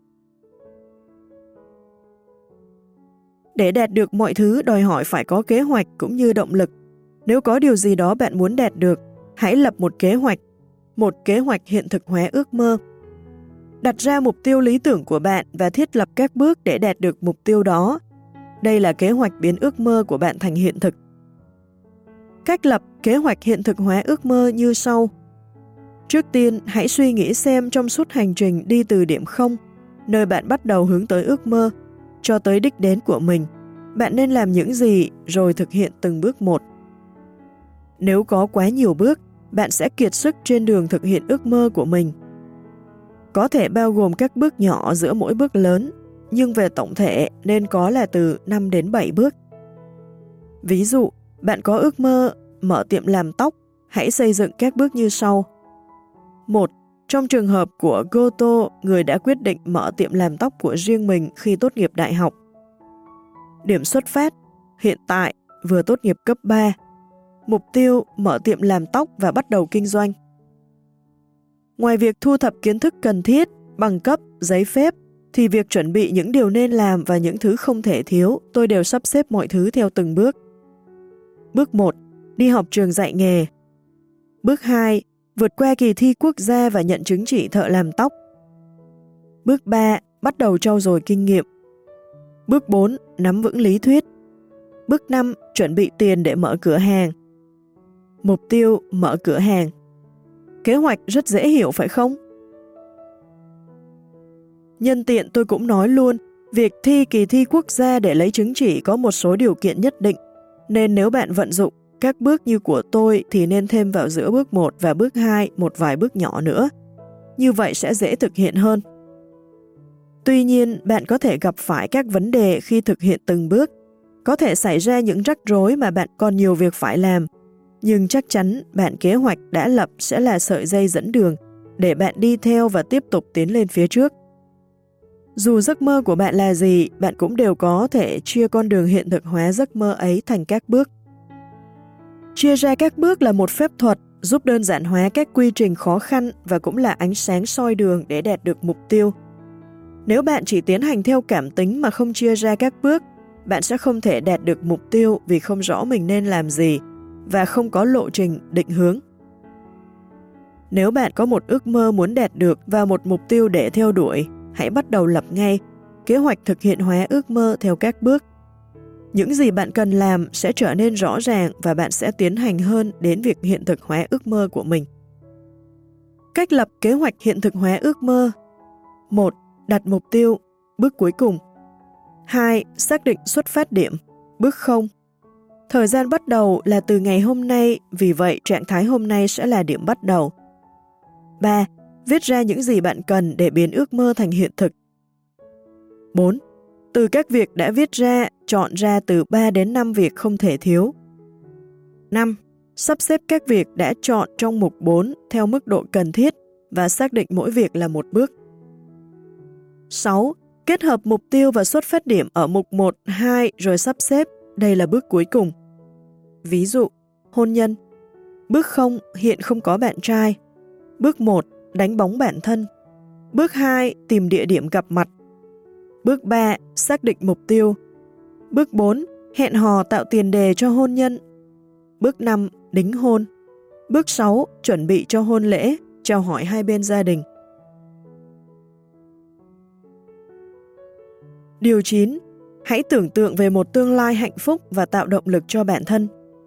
Để đạt được mọi thứ đòi hỏi phải có kế hoạch cũng như động lực. Nếu có điều gì đó bạn muốn đạt được, hãy lập một kế hoạch, một kế hoạch hiện thực hóa ước mơ. Đặt ra mục tiêu lý tưởng của bạn và thiết lập các bước để đạt được mục tiêu đó. Đây là kế hoạch biến ước mơ của bạn thành hiện thực. Cách lập kế hoạch hiện thực hóa ước mơ như sau. Trước tiên, hãy suy nghĩ xem trong suốt hành trình đi từ điểm không, nơi bạn bắt đầu hướng tới ước mơ, cho tới đích đến của mình, bạn nên làm những gì rồi thực hiện từng bước một. Nếu có quá nhiều bước, bạn sẽ kiệt sức trên đường thực hiện ước mơ của mình. Có thể bao gồm các bước nhỏ giữa mỗi bước lớn, nhưng về tổng thể nên có là từ năm đến bảy bước. Ví dụ, bạn có ước mơ mở tiệm làm tóc, hãy xây dựng các bước như sau. một. Trong trường hợp của Goto, người đã quyết định mở tiệm làm tóc của riêng mình khi tốt nghiệp đại học. Điểm xuất phát, hiện tại, vừa tốt nghiệp cấp ba. Mục tiêu, mở tiệm làm tóc và bắt đầu kinh doanh. Ngoài việc thu thập kiến thức cần thiết, bằng cấp, giấy phép, thì việc chuẩn bị những điều nên làm và những thứ không thể thiếu, tôi đều sắp xếp mọi thứ theo từng bước. Bước một. Đi học trường dạy nghề. Bước hai. Vượt qua kỳ thi quốc gia và nhận chứng chỉ thợ làm tóc. Bước ba. Bắt đầu trau dồi kinh nghiệm. Bước bốn. Nắm vững lý thuyết. Bước năm. Chuẩn bị tiền để mở cửa hàng. Mục tiêu mở cửa hàng. Kế hoạch rất dễ hiểu phải không? Nhân tiện tôi cũng nói luôn, việc thi kỳ thi quốc gia để lấy chứng chỉ có một số điều kiện nhất định, nên nếu bạn vận dụng các bước như của tôi thì nên thêm vào giữa bước một và bước hai một vài bước nhỏ nữa. Như vậy sẽ dễ thực hiện hơn. Tuy nhiên, bạn có thể gặp phải các vấn đề khi thực hiện từng bước. Có thể xảy ra những rắc rối mà bạn còn nhiều việc phải làm, nhưng chắc chắn bản kế hoạch đã lập sẽ là sợi dây dẫn đường để bạn đi theo và tiếp tục tiến lên phía trước. Dù giấc mơ của bạn là gì, bạn cũng đều có thể chia con đường hiện thực hóa giấc mơ ấy thành các bước. Chia ra các bước là một phép thuật giúp đơn giản hóa các quy trình khó khăn và cũng là ánh sáng soi đường để đạt được mục tiêu. Nếu bạn chỉ tiến hành theo cảm tính mà không chia ra các bước, bạn sẽ không thể đạt được mục tiêu vì không rõ mình nên làm gì và không có lộ trình định hướng. Nếu bạn có một ước mơ muốn đạt được và một mục tiêu để theo đuổi, hãy bắt đầu lập ngay kế hoạch thực hiện hóa ước mơ theo các bước. Những gì bạn cần làm sẽ trở nên rõ ràng và bạn sẽ tiến hành hơn đến việc hiện thực hóa ước mơ của mình. Cách lập kế hoạch hiện thực hóa ước mơ. một. Đặt mục tiêu, bước cuối cùng. hai. Xác định xuất phát điểm, bước không. Thời gian bắt đầu là từ ngày hôm nay, vì vậy trạng thái hôm nay sẽ là điểm bắt đầu. ba. Viết ra những gì bạn cần để biến ước mơ thành hiện thực. bốn. Từ các việc đã viết ra, chọn ra từ ba đến năm việc không thể thiếu. năm. Sắp xếp các việc đã chọn trong mục bốn theo mức độ cần thiết và xác định mỗi việc là một bước. sáu. Kết hợp mục tiêu và xuất phát điểm ở mục một, hai rồi sắp xếp, đây là bước cuối cùng. Ví dụ, hôn nhân. Bước không, hiện không có bạn trai. Bước một, đánh bóng bản thân. Bước hai, tìm địa điểm gặp mặt. Bước ba, xác định mục tiêu. Bước bốn, hẹn hò tạo tiền đề cho hôn nhân. Bước năm, đính hôn. Bước sáu, chuẩn bị cho hôn lễ, chào hỏi hai bên gia đình. Điều chín. Hãy tưởng tượng về một tương lai hạnh phúc và tạo động lực cho bản thân.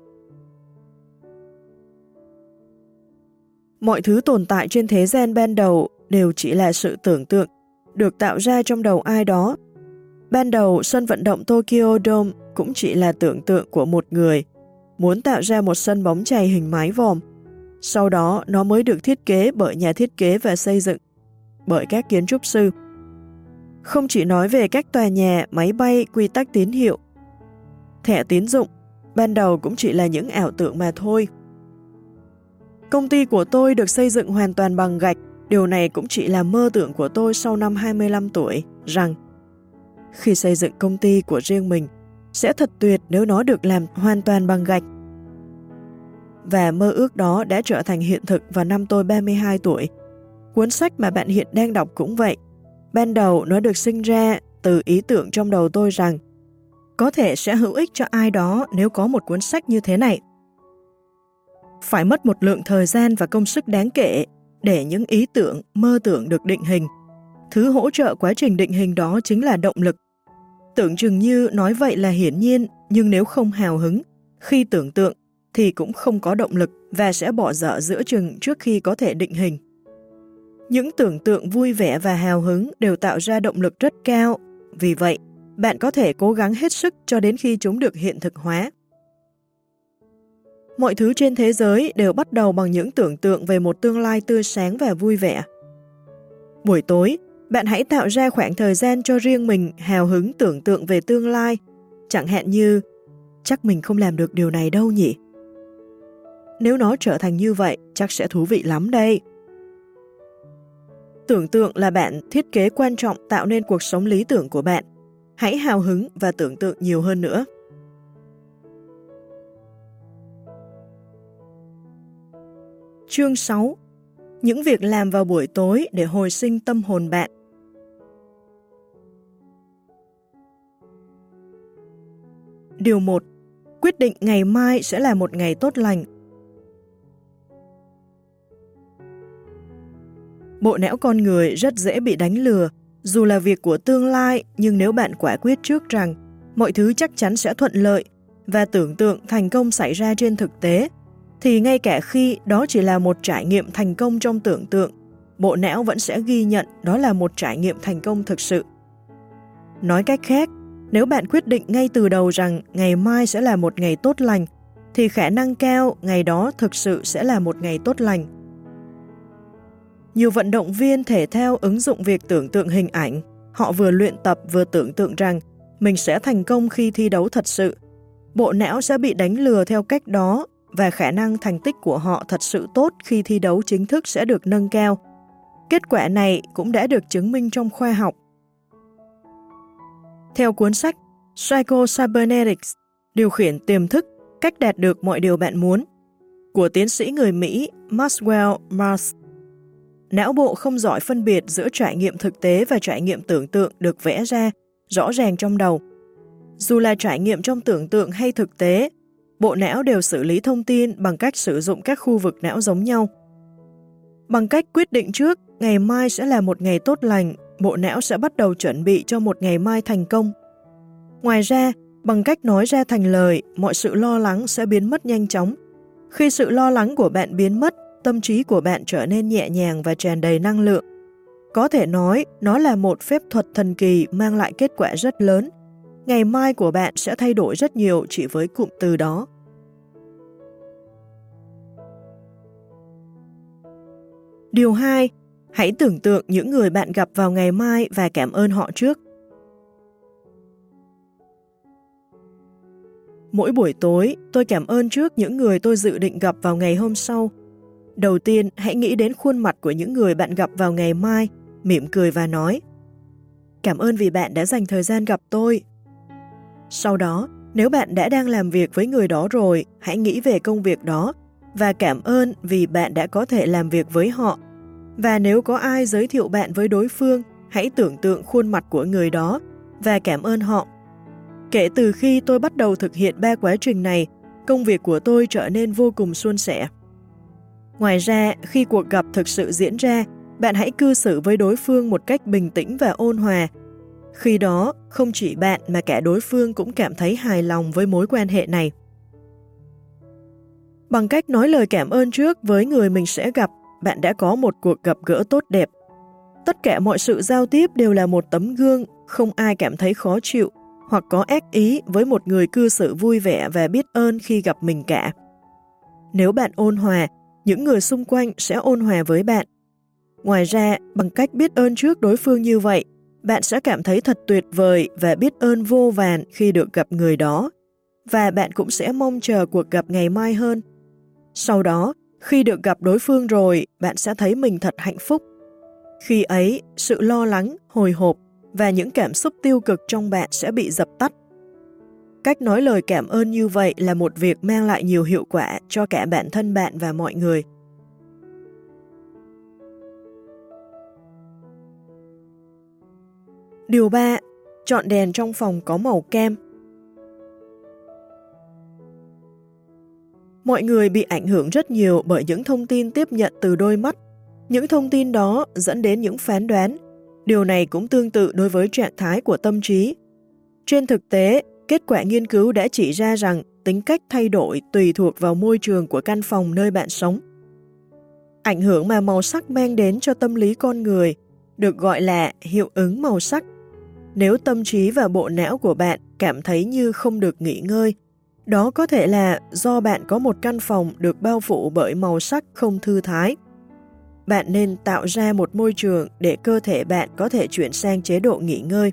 Mọi thứ tồn tại trên thế gian ban đầu đều chỉ là sự tưởng tượng, được tạo ra trong đầu ai đó. Ban đầu, sân vận động Tokyo Dome cũng chỉ là tưởng tượng của một người, muốn tạo ra một sân bóng chày hình mái vòm. Sau đó, nó mới được thiết kế bởi nhà thiết kế và xây dựng, bởi các kiến trúc sư. Không chỉ nói về các tòa nhà, máy bay, quy tắc tín hiệu. Thẻ tín dụng, ban đầu cũng chỉ là những ảo tưởng mà thôi. Công ty của tôi được xây dựng hoàn toàn bằng gạch, điều này cũng chỉ là mơ tưởng của tôi sau năm hai mươi lăm tuổi, rằng khi xây dựng công ty của riêng mình, sẽ thật tuyệt nếu nó được làm hoàn toàn bằng gạch. Và mơ ước đó đã trở thành hiện thực vào năm tôi ba mươi hai tuổi. Cuốn sách mà bạn hiện đang đọc cũng vậy. Ban đầu nó được sinh ra từ ý tưởng trong đầu tôi rằng có thể sẽ hữu ích cho ai đó nếu có một cuốn sách như thế này. Phải mất một lượng thời gian và công sức đáng kể để những ý tưởng, mơ tưởng được định hình. Thứ hỗ trợ quá trình định hình đó chính là động lực. Tưởng chừng như nói vậy là hiển nhiên, nhưng nếu không hào hứng, khi tưởng tượng thì cũng không có động lực và sẽ bỏ dở giữa chừng trước khi có thể định hình. Những tưởng tượng vui vẻ và hào hứng đều tạo ra động lực rất cao, vì vậy bạn có thể cố gắng hết sức cho đến khi chúng được hiện thực hóa. Mọi thứ trên thế giới đều bắt đầu bằng những tưởng tượng về một tương lai tươi sáng và vui vẻ. Buổi tối, bạn hãy tạo ra khoảng thời gian cho riêng mình hào hứng tưởng tượng về tương lai, chẳng hạn như chắc mình không làm được điều này đâu nhỉ. Nếu nó trở thành như vậy, chắc sẽ thú vị lắm đây. Tưởng tượng là bạn thiết kế quan trọng tạo nên cuộc sống lý tưởng của bạn. Hãy hào hứng và tưởng tượng nhiều hơn nữa. Chương sáu. Những việc làm vào buổi tối để hồi sinh tâm hồn bạn. Điều một. Quyết định ngày mai sẽ là một ngày tốt lành. Bộ não con người rất dễ bị đánh lừa, dù là việc của tương lai, nhưng nếu bạn quả quyết trước rằng mọi thứ chắc chắn sẽ thuận lợi và tưởng tượng thành công xảy ra trên thực tế, thì ngay cả khi đó chỉ là một trải nghiệm thành công trong tưởng tượng, bộ não vẫn sẽ ghi nhận đó là một trải nghiệm thành công thực sự. Nói cách khác, nếu bạn quyết định ngay từ đầu rằng ngày mai sẽ là một ngày tốt lành, thì khả năng cao ngày đó thực sự sẽ là một ngày tốt lành. Nhiều vận động viên thể thao ứng dụng việc tưởng tượng hình ảnh. Họ vừa luyện tập vừa tưởng tượng rằng mình sẽ thành công khi thi đấu thật sự. Bộ não sẽ bị đánh lừa theo cách đó và khả năng thành tích của họ thật sự tốt khi thi đấu chính thức sẽ được nâng cao. Kết quả này cũng đã được chứng minh trong khoa học. Theo cuốn sách Psycho-Cybernetics, điều khiển tiềm thức, cách đạt được mọi điều bạn muốn, của tiến sĩ người Mỹ Maxwell Maltz, não bộ không giỏi phân biệt giữa trải nghiệm thực tế và trải nghiệm tưởng tượng được vẽ ra rõ ràng trong đầu. Dù là trải nghiệm trong tưởng tượng hay thực tế, bộ não đều xử lý thông tin bằng cách sử dụng các khu vực não giống nhau. Bằng cách quyết định trước ngày mai sẽ là một ngày tốt lành, bộ não sẽ bắt đầu chuẩn bị cho một ngày mai thành công. Ngoài ra, bằng cách nói ra thành lời, mọi sự lo lắng sẽ biến mất nhanh chóng. Khi sự lo lắng của bạn biến mất, tâm trí của bạn trở nên nhẹ nhàng và tràn đầy năng lượng. Có thể nói, nó là một phép thuật thần kỳ mang lại kết quả rất lớn. Ngày mai của bạn sẽ thay đổi rất nhiều chỉ với cụm từ đó. Điều hai. Hãy tưởng tượng những người bạn gặp vào ngày mai và cảm ơn họ trước. Mỗi buổi tối, tôi cảm ơn trước những người tôi dự định gặp vào ngày hôm sau. Đầu tiên, hãy nghĩ đến khuôn mặt của những người bạn gặp vào ngày mai, mỉm cười và nói: cảm ơn vì bạn đã dành thời gian gặp tôi. Sau đó, nếu bạn đã đang làm việc với người đó rồi, hãy nghĩ về công việc đó và cảm ơn vì bạn đã có thể làm việc với họ. Và nếu có ai giới thiệu bạn với đối phương, hãy tưởng tượng khuôn mặt của người đó và cảm ơn họ. Kể từ khi tôi bắt đầu thực hiện ba quá trình này, công việc của tôi trở nên vô cùng suôn sẻ. Ngoài ra, khi cuộc gặp thực sự diễn ra, bạn hãy cư xử với đối phương một cách bình tĩnh và ôn hòa. Khi đó, không chỉ bạn mà cả đối phương cũng cảm thấy hài lòng với mối quan hệ này. Bằng cách nói lời cảm ơn trước với người mình sẽ gặp, bạn đã có một cuộc gặp gỡ tốt đẹp. Tất cả mọi sự giao tiếp đều là một tấm gương, không ai cảm thấy khó chịu hoặc có ác ý với một người cư xử vui vẻ và biết ơn khi gặp mình cả. Nếu bạn ôn hòa, những người xung quanh sẽ ôn hòa với bạn. Ngoài ra, bằng cách biết ơn trước đối phương như vậy, bạn sẽ cảm thấy thật tuyệt vời và biết ơn vô vàn khi được gặp người đó, và bạn cũng sẽ mong chờ cuộc gặp ngày mai hơn. Sau đó, khi được gặp đối phương rồi, bạn sẽ thấy mình thật hạnh phúc. Khi ấy, sự lo lắng, hồi hộp và những cảm xúc tiêu cực trong bạn sẽ bị dập tắt. Cách nói lời cảm ơn như vậy là một việc mang lại nhiều hiệu quả cho cả bản thân bạn và mọi người. Điều ba. Chọn đèn trong phòng có màu cam. Mọi người bị ảnh hưởng rất nhiều bởi những thông tin tiếp nhận từ đôi mắt. Những thông tin đó dẫn đến những phán đoán. Điều này cũng tương tự đối với trạng thái của tâm trí. Trên thực tế, kết quả nghiên cứu đã chỉ ra rằng tính cách thay đổi tùy thuộc vào môi trường của căn phòng nơi bạn sống. Ảnh hưởng mà màu sắc mang đến cho tâm lý con người được gọi là hiệu ứng màu sắc. Nếu tâm trí và bộ não của bạn cảm thấy như không được nghỉ ngơi, đó có thể là do bạn có một căn phòng được bao phủ bởi màu sắc không thư thái. Bạn nên tạo ra một môi trường để cơ thể bạn có thể chuyển sang chế độ nghỉ ngơi.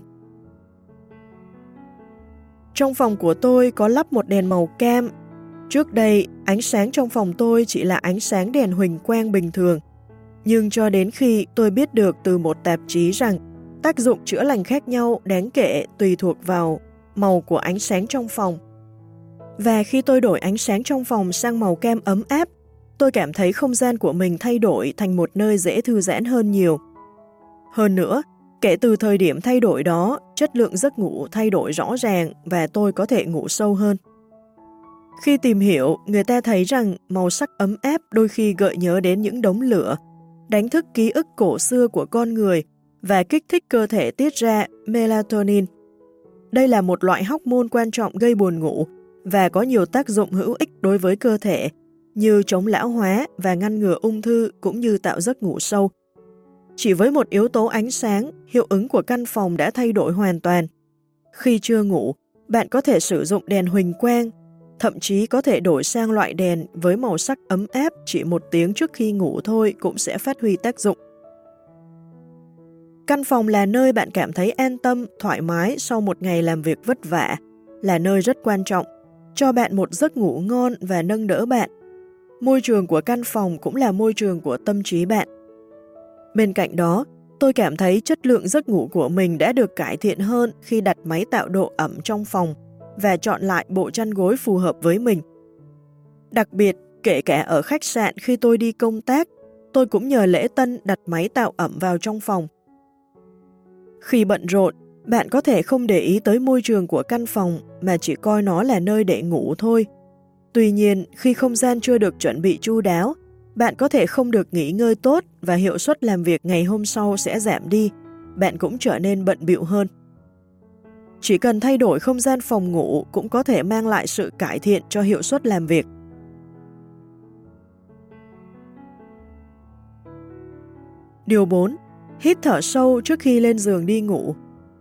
Trong phòng của tôi có lắp một đèn màu cam. Trước đây, ánh sáng trong phòng tôi chỉ là ánh sáng đèn huỳnh quang bình thường. Nhưng cho đến khi tôi biết được từ một tạp chí rằng tác dụng chữa lành khác nhau đáng kể tùy thuộc vào màu của ánh sáng trong phòng. Và khi tôi đổi ánh sáng trong phòng sang màu cam ấm áp, tôi cảm thấy không gian của mình thay đổi thành một nơi dễ thư giãn hơn nhiều. Hơn nữa, kể từ thời điểm thay đổi đó, chất lượng giấc ngủ thay đổi rõ ràng và tôi có thể ngủ sâu hơn. Khi tìm hiểu, người ta thấy rằng màu sắc ấm áp đôi khi gợi nhớ đến những đống lửa, đánh thức ký ức cổ xưa của con người và kích thích cơ thể tiết ra melatonin. Đây là một loại hormone quan trọng gây buồn ngủ và có nhiều tác dụng hữu ích đối với cơ thể, như chống lão hóa và ngăn ngừa ung thư cũng như tạo giấc ngủ sâu. Chỉ với một yếu tố ánh sáng, hiệu ứng của căn phòng đã thay đổi hoàn toàn. Khi chưa ngủ, bạn có thể sử dụng đèn huỳnh quang, thậm chí có thể đổi sang loại đèn với màu sắc ấm áp chỉ một tiếng trước khi ngủ thôi cũng sẽ phát huy tác dụng. Căn phòng là nơi bạn cảm thấy an tâm, thoải mái sau một ngày làm việc vất vả, là nơi rất quan trọng, cho bạn một giấc ngủ ngon và nâng đỡ bạn. Môi trường của căn phòng cũng là môi trường của tâm trí bạn. Bên cạnh đó, tôi cảm thấy chất lượng giấc ngủ của mình đã được cải thiện hơn khi đặt máy tạo độ ẩm trong phòng và chọn lại bộ chăn gối phù hợp với mình. Đặc biệt, kể cả ở khách sạn khi tôi đi công tác, tôi cũng nhờ lễ tân đặt máy tạo ẩm vào trong phòng. Khi bận rộn, bạn có thể không để ý tới môi trường của căn phòng mà chỉ coi nó là nơi để ngủ thôi. Tuy nhiên, khi không gian chưa được chuẩn bị chu đáo, bạn có thể không được nghỉ ngơi tốt và hiệu suất làm việc ngày hôm sau sẽ giảm đi, bạn cũng trở nên bận bịu hơn. Chỉ cần thay đổi không gian phòng ngủ cũng có thể mang lại sự cải thiện cho hiệu suất làm việc. Điều bốn. Hít thở sâu trước khi lên giường đi ngủ.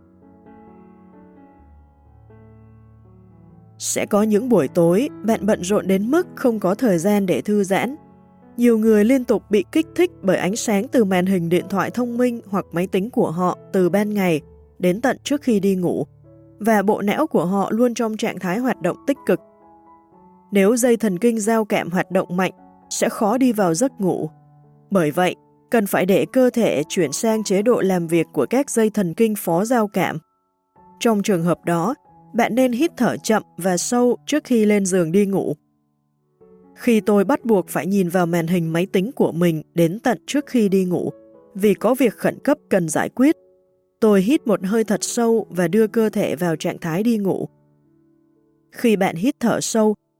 Sẽ có những buổi tối, bạn bận rộn đến mức không có thời gian để thư giãn. Nhiều người liên tục bị kích thích bởi ánh sáng từ màn hình điện thoại thông minh hoặc máy tính của họ từ ban ngày đến tận trước khi đi ngủ, và bộ não của họ luôn trong trạng thái hoạt động tích cực. Nếu dây thần kinh giao cảm hoạt động mạnh, sẽ khó đi vào giấc ngủ. Bởi vậy, cần phải để cơ thể chuyển sang chế độ làm việc của các dây thần kinh phó giao cảm. Trong trường hợp đó, bạn nên hít thở chậm và sâu trước khi lên giường đi ngủ. Khi tôi bắt buộc phải nhìn vào màn hình máy tính của mình đến tận trước khi đi ngủ, vì có việc khẩn cấp cần giải quyết, tôi hít một hơi thật sâu và đưa cơ thể vào trạng thái đi ngủ. Khi bạn hít thở sâu,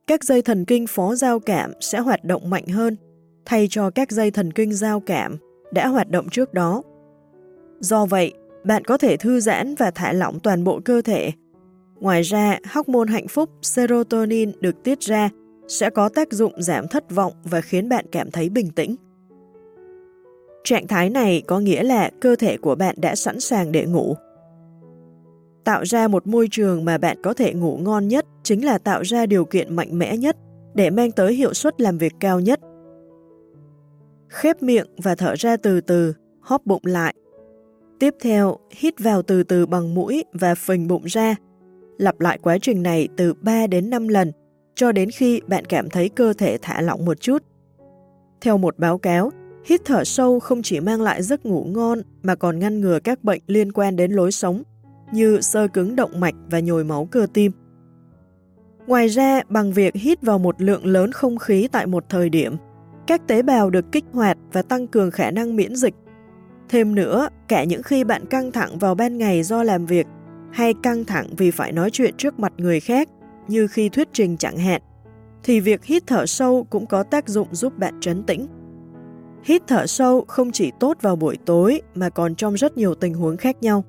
các dây thần kinh phó giao cảm sẽ hoạt động mạnh hơn thay cho các dây thần kinh giao cảm đã hoạt động trước đó. Do vậy, bạn có thể thư giãn và thả lỏng toàn bộ cơ thể. Ngoài ra, hormone hạnh phúc serotonin được tiết ra sẽ có tác dụng giảm thất vọng và khiến bạn cảm thấy bình tĩnh. Trạng thái này có nghĩa là cơ thể của bạn đã sẵn sàng để ngủ. Tạo ra một môi trường mà bạn có thể ngủ ngon nhất chính là tạo ra điều kiện mạnh mẽ nhất để mang tới hiệu suất làm việc cao nhất. Khép miệng và thở ra từ từ, hóp bụng lại. Tiếp theo, hít vào từ từ bằng mũi và phình bụng ra. Lặp lại quá trình này từ ba đến năm lần, cho đến khi bạn cảm thấy cơ thể thả lỏng một chút. Theo một báo cáo, hít thở sâu không chỉ mang lại giấc ngủ ngon mà còn ngăn ngừa các bệnh liên quan đến lối sống, như xơ cứng động mạch và nhồi máu cơ tim. Ngoài ra, bằng việc hít vào một lượng lớn không khí tại một thời điểm, các tế bào được kích hoạt và tăng cường khả năng miễn dịch. Thêm nữa, cả những khi bạn căng thẳng vào ban ngày do làm việc, hay căng thẳng vì phải nói chuyện trước mặt người khác, như khi thuyết trình chẳng hạn, thì việc hít thở sâu cũng có tác dụng giúp bạn trấn tĩnh. Hít thở sâu không chỉ tốt vào buổi tối mà còn trong rất nhiều tình huống khác nhau.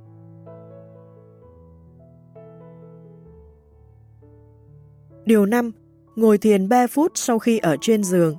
Điều năm. Ngồi thiền ba phút sau khi ở trên giường.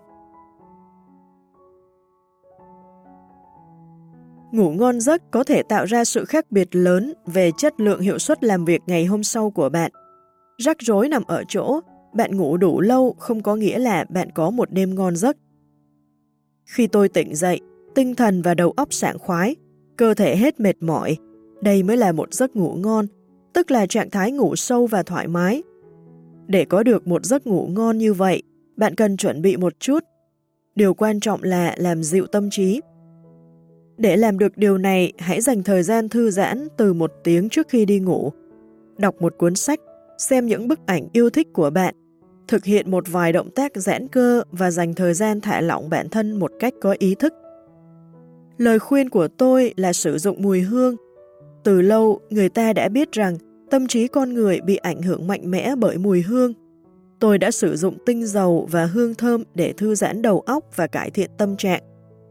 Ngủ ngon giấc có thể tạo ra sự khác biệt lớn về chất lượng hiệu suất làm việc ngày hôm sau của bạn. Rắc rối nằm ở chỗ, bạn ngủ đủ lâu không có nghĩa là bạn có một đêm ngon giấc. Khi tôi tỉnh dậy, tinh thần và đầu óc sảng khoái, cơ thể hết mệt mỏi, đây mới là một giấc ngủ ngon, tức là trạng thái ngủ sâu và thoải mái. Để có được một giấc ngủ ngon như vậy, bạn cần chuẩn bị một chút. Điều quan trọng là làm dịu tâm trí. Để làm được điều này, hãy dành thời gian thư giãn từ một tiếng trước khi đi ngủ. Đọc một cuốn sách, xem những bức ảnh yêu thích của bạn, thực hiện một vài động tác giãn cơ và dành thời gian thả lỏng bản thân một cách có ý thức. Lời khuyên của tôi là sử dụng mùi hương. Từ lâu, người ta đã biết rằng tâm trí con người bị ảnh hưởng mạnh mẽ bởi mùi hương. Tôi đã sử dụng tinh dầu và hương thơm để thư giãn đầu óc và cải thiện tâm trạng.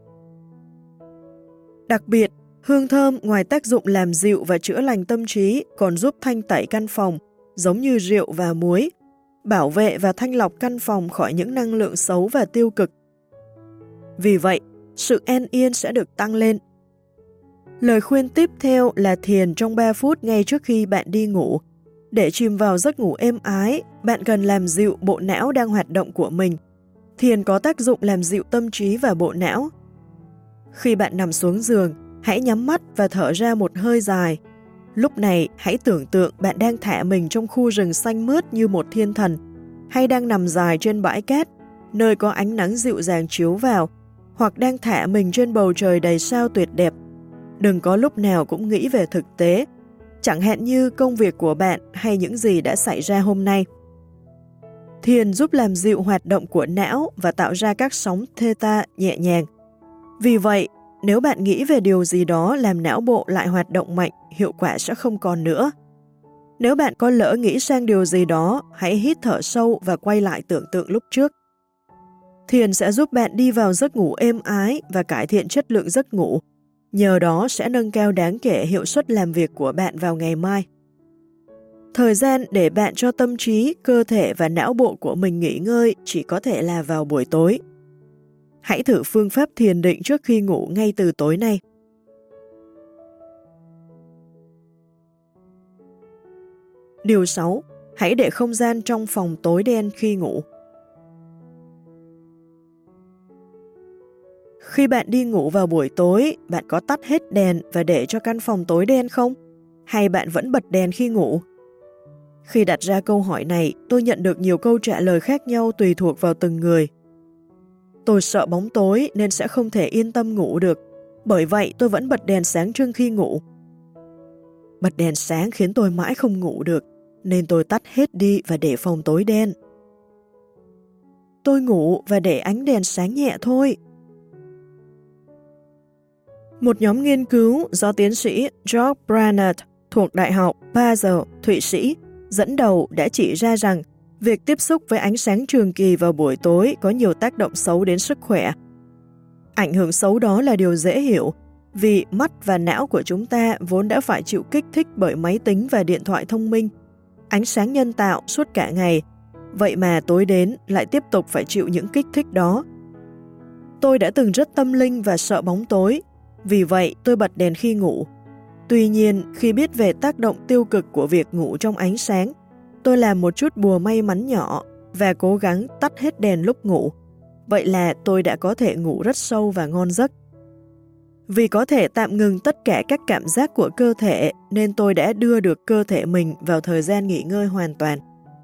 Đặc biệt, hương thơm ngoài tác dụng làm dịu và chữa lành tâm trí còn giúp thanh tẩy căn phòng, giống như rượu và muối, bảo vệ và thanh lọc căn phòng khỏi những năng lượng xấu và tiêu cực. Vì vậy, sự an yên sẽ được tăng lên. Lời khuyên tiếp theo là thiền trong ba phút ngay trước khi bạn đi ngủ. Để chìm vào giấc ngủ êm ái, bạn cần làm dịu bộ não đang hoạt động của mình. Thiền có tác dụng làm dịu tâm trí và bộ não. Khi bạn nằm xuống giường, hãy nhắm mắt và thở ra một hơi dài. Lúc này, hãy tưởng tượng bạn đang thả mình trong khu rừng xanh mướt như một thiên thần, hay đang nằm dài trên bãi cát, nơi có ánh nắng dịu dàng chiếu vào, hoặc đang thả mình trên bầu trời đầy sao tuyệt đẹp. Đừng có lúc nào cũng nghĩ về thực tế, chẳng hạn như công việc của bạn hay những gì đã xảy ra hôm nay. Thiền giúp làm dịu hoạt động của não và tạo ra các sóng theta nhẹ nhàng. Vì vậy, nếu bạn nghĩ về điều gì đó làm não bộ lại hoạt động mạnh, hiệu quả sẽ không còn nữa. Nếu bạn có lỡ nghĩ sang điều gì đó, hãy hít thở sâu và quay lại tưởng tượng lúc trước. Thiền sẽ giúp bạn đi vào giấc ngủ êm ái và cải thiện chất lượng giấc ngủ. Nhờ đó sẽ nâng cao đáng kể hiệu suất làm việc của bạn vào ngày mai. Thời gian để bạn cho tâm trí, cơ thể và não bộ của mình nghỉ ngơi chỉ có thể là vào buổi tối. Hãy thử phương pháp thiền định trước khi ngủ ngay từ tối nay. Điều sáu. Hãy để không gian trong phòng tối đen khi ngủ. Khi bạn đi ngủ vào buổi tối, bạn có tắt hết đèn và để cho căn phòng tối đen không? Hay bạn vẫn bật đèn khi ngủ? Khi đặt ra câu hỏi này, tôi nhận được nhiều câu trả lời khác nhau tùy thuộc vào từng người. Tôi sợ bóng tối nên sẽ không thể yên tâm ngủ được, bởi vậy tôi vẫn bật đèn sáng trưng khi ngủ. Bật đèn sáng khiến tôi mãi không ngủ được, nên tôi tắt hết đi và để phòng tối đen. Tôi ngủ và để ánh đèn sáng nhẹ thôi. Một nhóm nghiên cứu do tiến sĩ George Brainerd thuộc Đại học Basel, Thụy Sĩ, dẫn đầu đã chỉ ra rằng Việc tiếp xúc với ánh sáng trường kỳ vào buổi tối có nhiều tác động xấu đến sức khỏe. Ảnh hưởng xấu đó là điều dễ hiểu, vì mắt và não của chúng ta vốn đã phải chịu kích thích bởi máy tính và điện thoại thông minh, ánh sáng nhân tạo suốt cả ngày, vậy mà tối đến lại tiếp tục phải chịu những kích thích đó. Tôi đã từng rất tâm linh và sợ bóng tối, vì vậy tôi bật đèn khi ngủ. Tuy nhiên, khi biết về tác động tiêu cực của việc ngủ trong ánh sáng, tôi làm một chút bùa may mắn nhỏ và cố gắng tắt hết đèn lúc ngủ. Vậy là tôi đã có thể ngủ rất sâu và ngon giấc. Vì có thể tạm ngừng tất cả các cảm giác của cơ thể nên tôi đã đưa được cơ thể mình vào thời gian nghỉ ngơi hoàn toàn.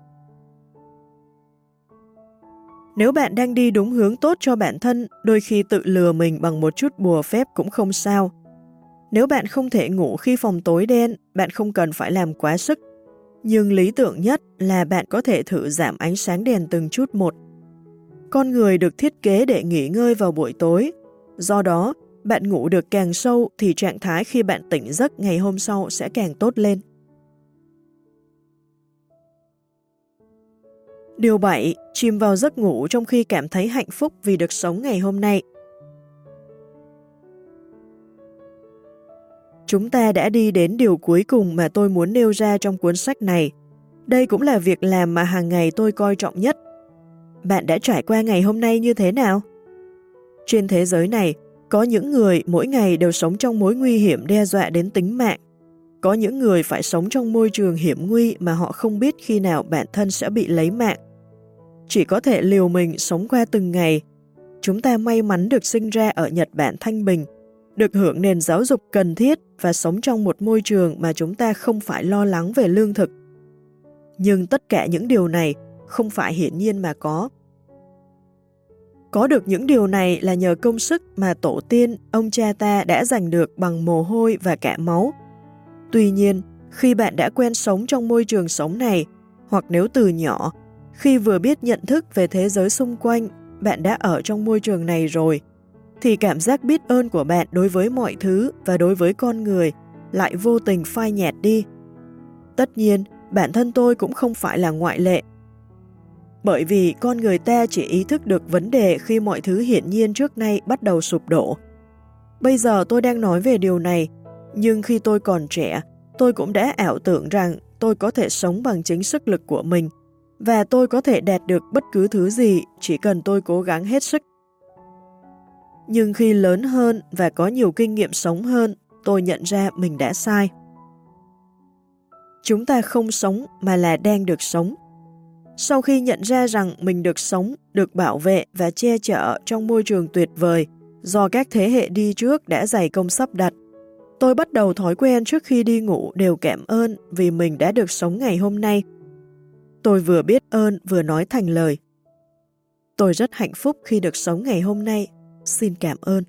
Nếu bạn đang đi đúng hướng tốt cho bản thân, đôi khi tự lừa mình bằng một chút bùa phép cũng không sao. Nếu bạn không thể ngủ khi phòng tối đen, bạn không cần phải làm quá sức. Nhưng lý tưởng nhất là bạn có thể thử giảm ánh sáng đèn từng chút một. Con người được thiết kế để nghỉ ngơi vào buổi tối. Do đó, bạn ngủ được càng sâu thì trạng thái khi bạn tỉnh giấc ngày hôm sau sẽ càng tốt lên. Điều bảy. Chìm vào giấc ngủ trong khi cảm thấy hạnh phúc vì được sống ngày hôm nay. Chúng ta đã đi đến điều cuối cùng mà tôi muốn nêu ra trong cuốn sách này. Đây cũng là việc làm mà hàng ngày tôi coi trọng nhất. Bạn đã trải qua ngày hôm nay như thế nào? Trên thế giới này, có những người mỗi ngày đều sống trong mối nguy hiểm đe dọa đến tính mạng. Có những người phải sống trong môi trường hiểm nguy mà họ không biết khi nào bản thân sẽ bị lấy mạng. Chỉ có thể liều mình sống qua từng ngày. Chúng ta may mắn được sinh ra ở Nhật Bản thanh bình, được hưởng nền giáo dục cần thiết và sống trong một môi trường mà chúng ta không phải lo lắng về lương thực. Nhưng tất cả những điều này không phải hiển nhiên mà có. Có được những điều này là nhờ công sức mà tổ tiên, ông cha ta đã giành được bằng mồ hôi và cả máu. Tuy nhiên, khi bạn đã quen sống trong môi trường sống này, hoặc nếu từ nhỏ, khi vừa biết nhận thức về thế giới xung quanh, bạn đã ở trong môi trường này rồi, thì cảm giác biết ơn của bạn đối với mọi thứ và đối với con người lại vô tình phai nhạt đi. Tất nhiên, bản thân tôi cũng không phải là ngoại lệ. Bởi vì con người ta chỉ ý thức được vấn đề khi mọi thứ hiển nhiên trước nay bắt đầu sụp đổ. Bây giờ tôi đang nói về điều này, nhưng khi tôi còn trẻ, tôi cũng đã ảo tưởng rằng tôi có thể sống bằng chính sức lực của mình và tôi có thể đạt được bất cứ thứ gì chỉ cần tôi cố gắng hết sức. Nhưng khi lớn hơn và có nhiều kinh nghiệm sống hơn, tôi nhận ra mình đã sai. Chúng ta không sống mà là đang được sống. Sau khi nhận ra rằng mình được sống, được bảo vệ và che chở trong môi trường tuyệt vời do các thế hệ đi trước đã dày công sắp đặt, tôi bắt đầu thói quen trước khi đi ngủ đều cảm ơn vì mình đã được sống ngày hôm nay. Tôi vừa biết ơn vừa nói thành lời. Tôi rất hạnh phúc khi được sống ngày hôm nay. Xin cảm ơn.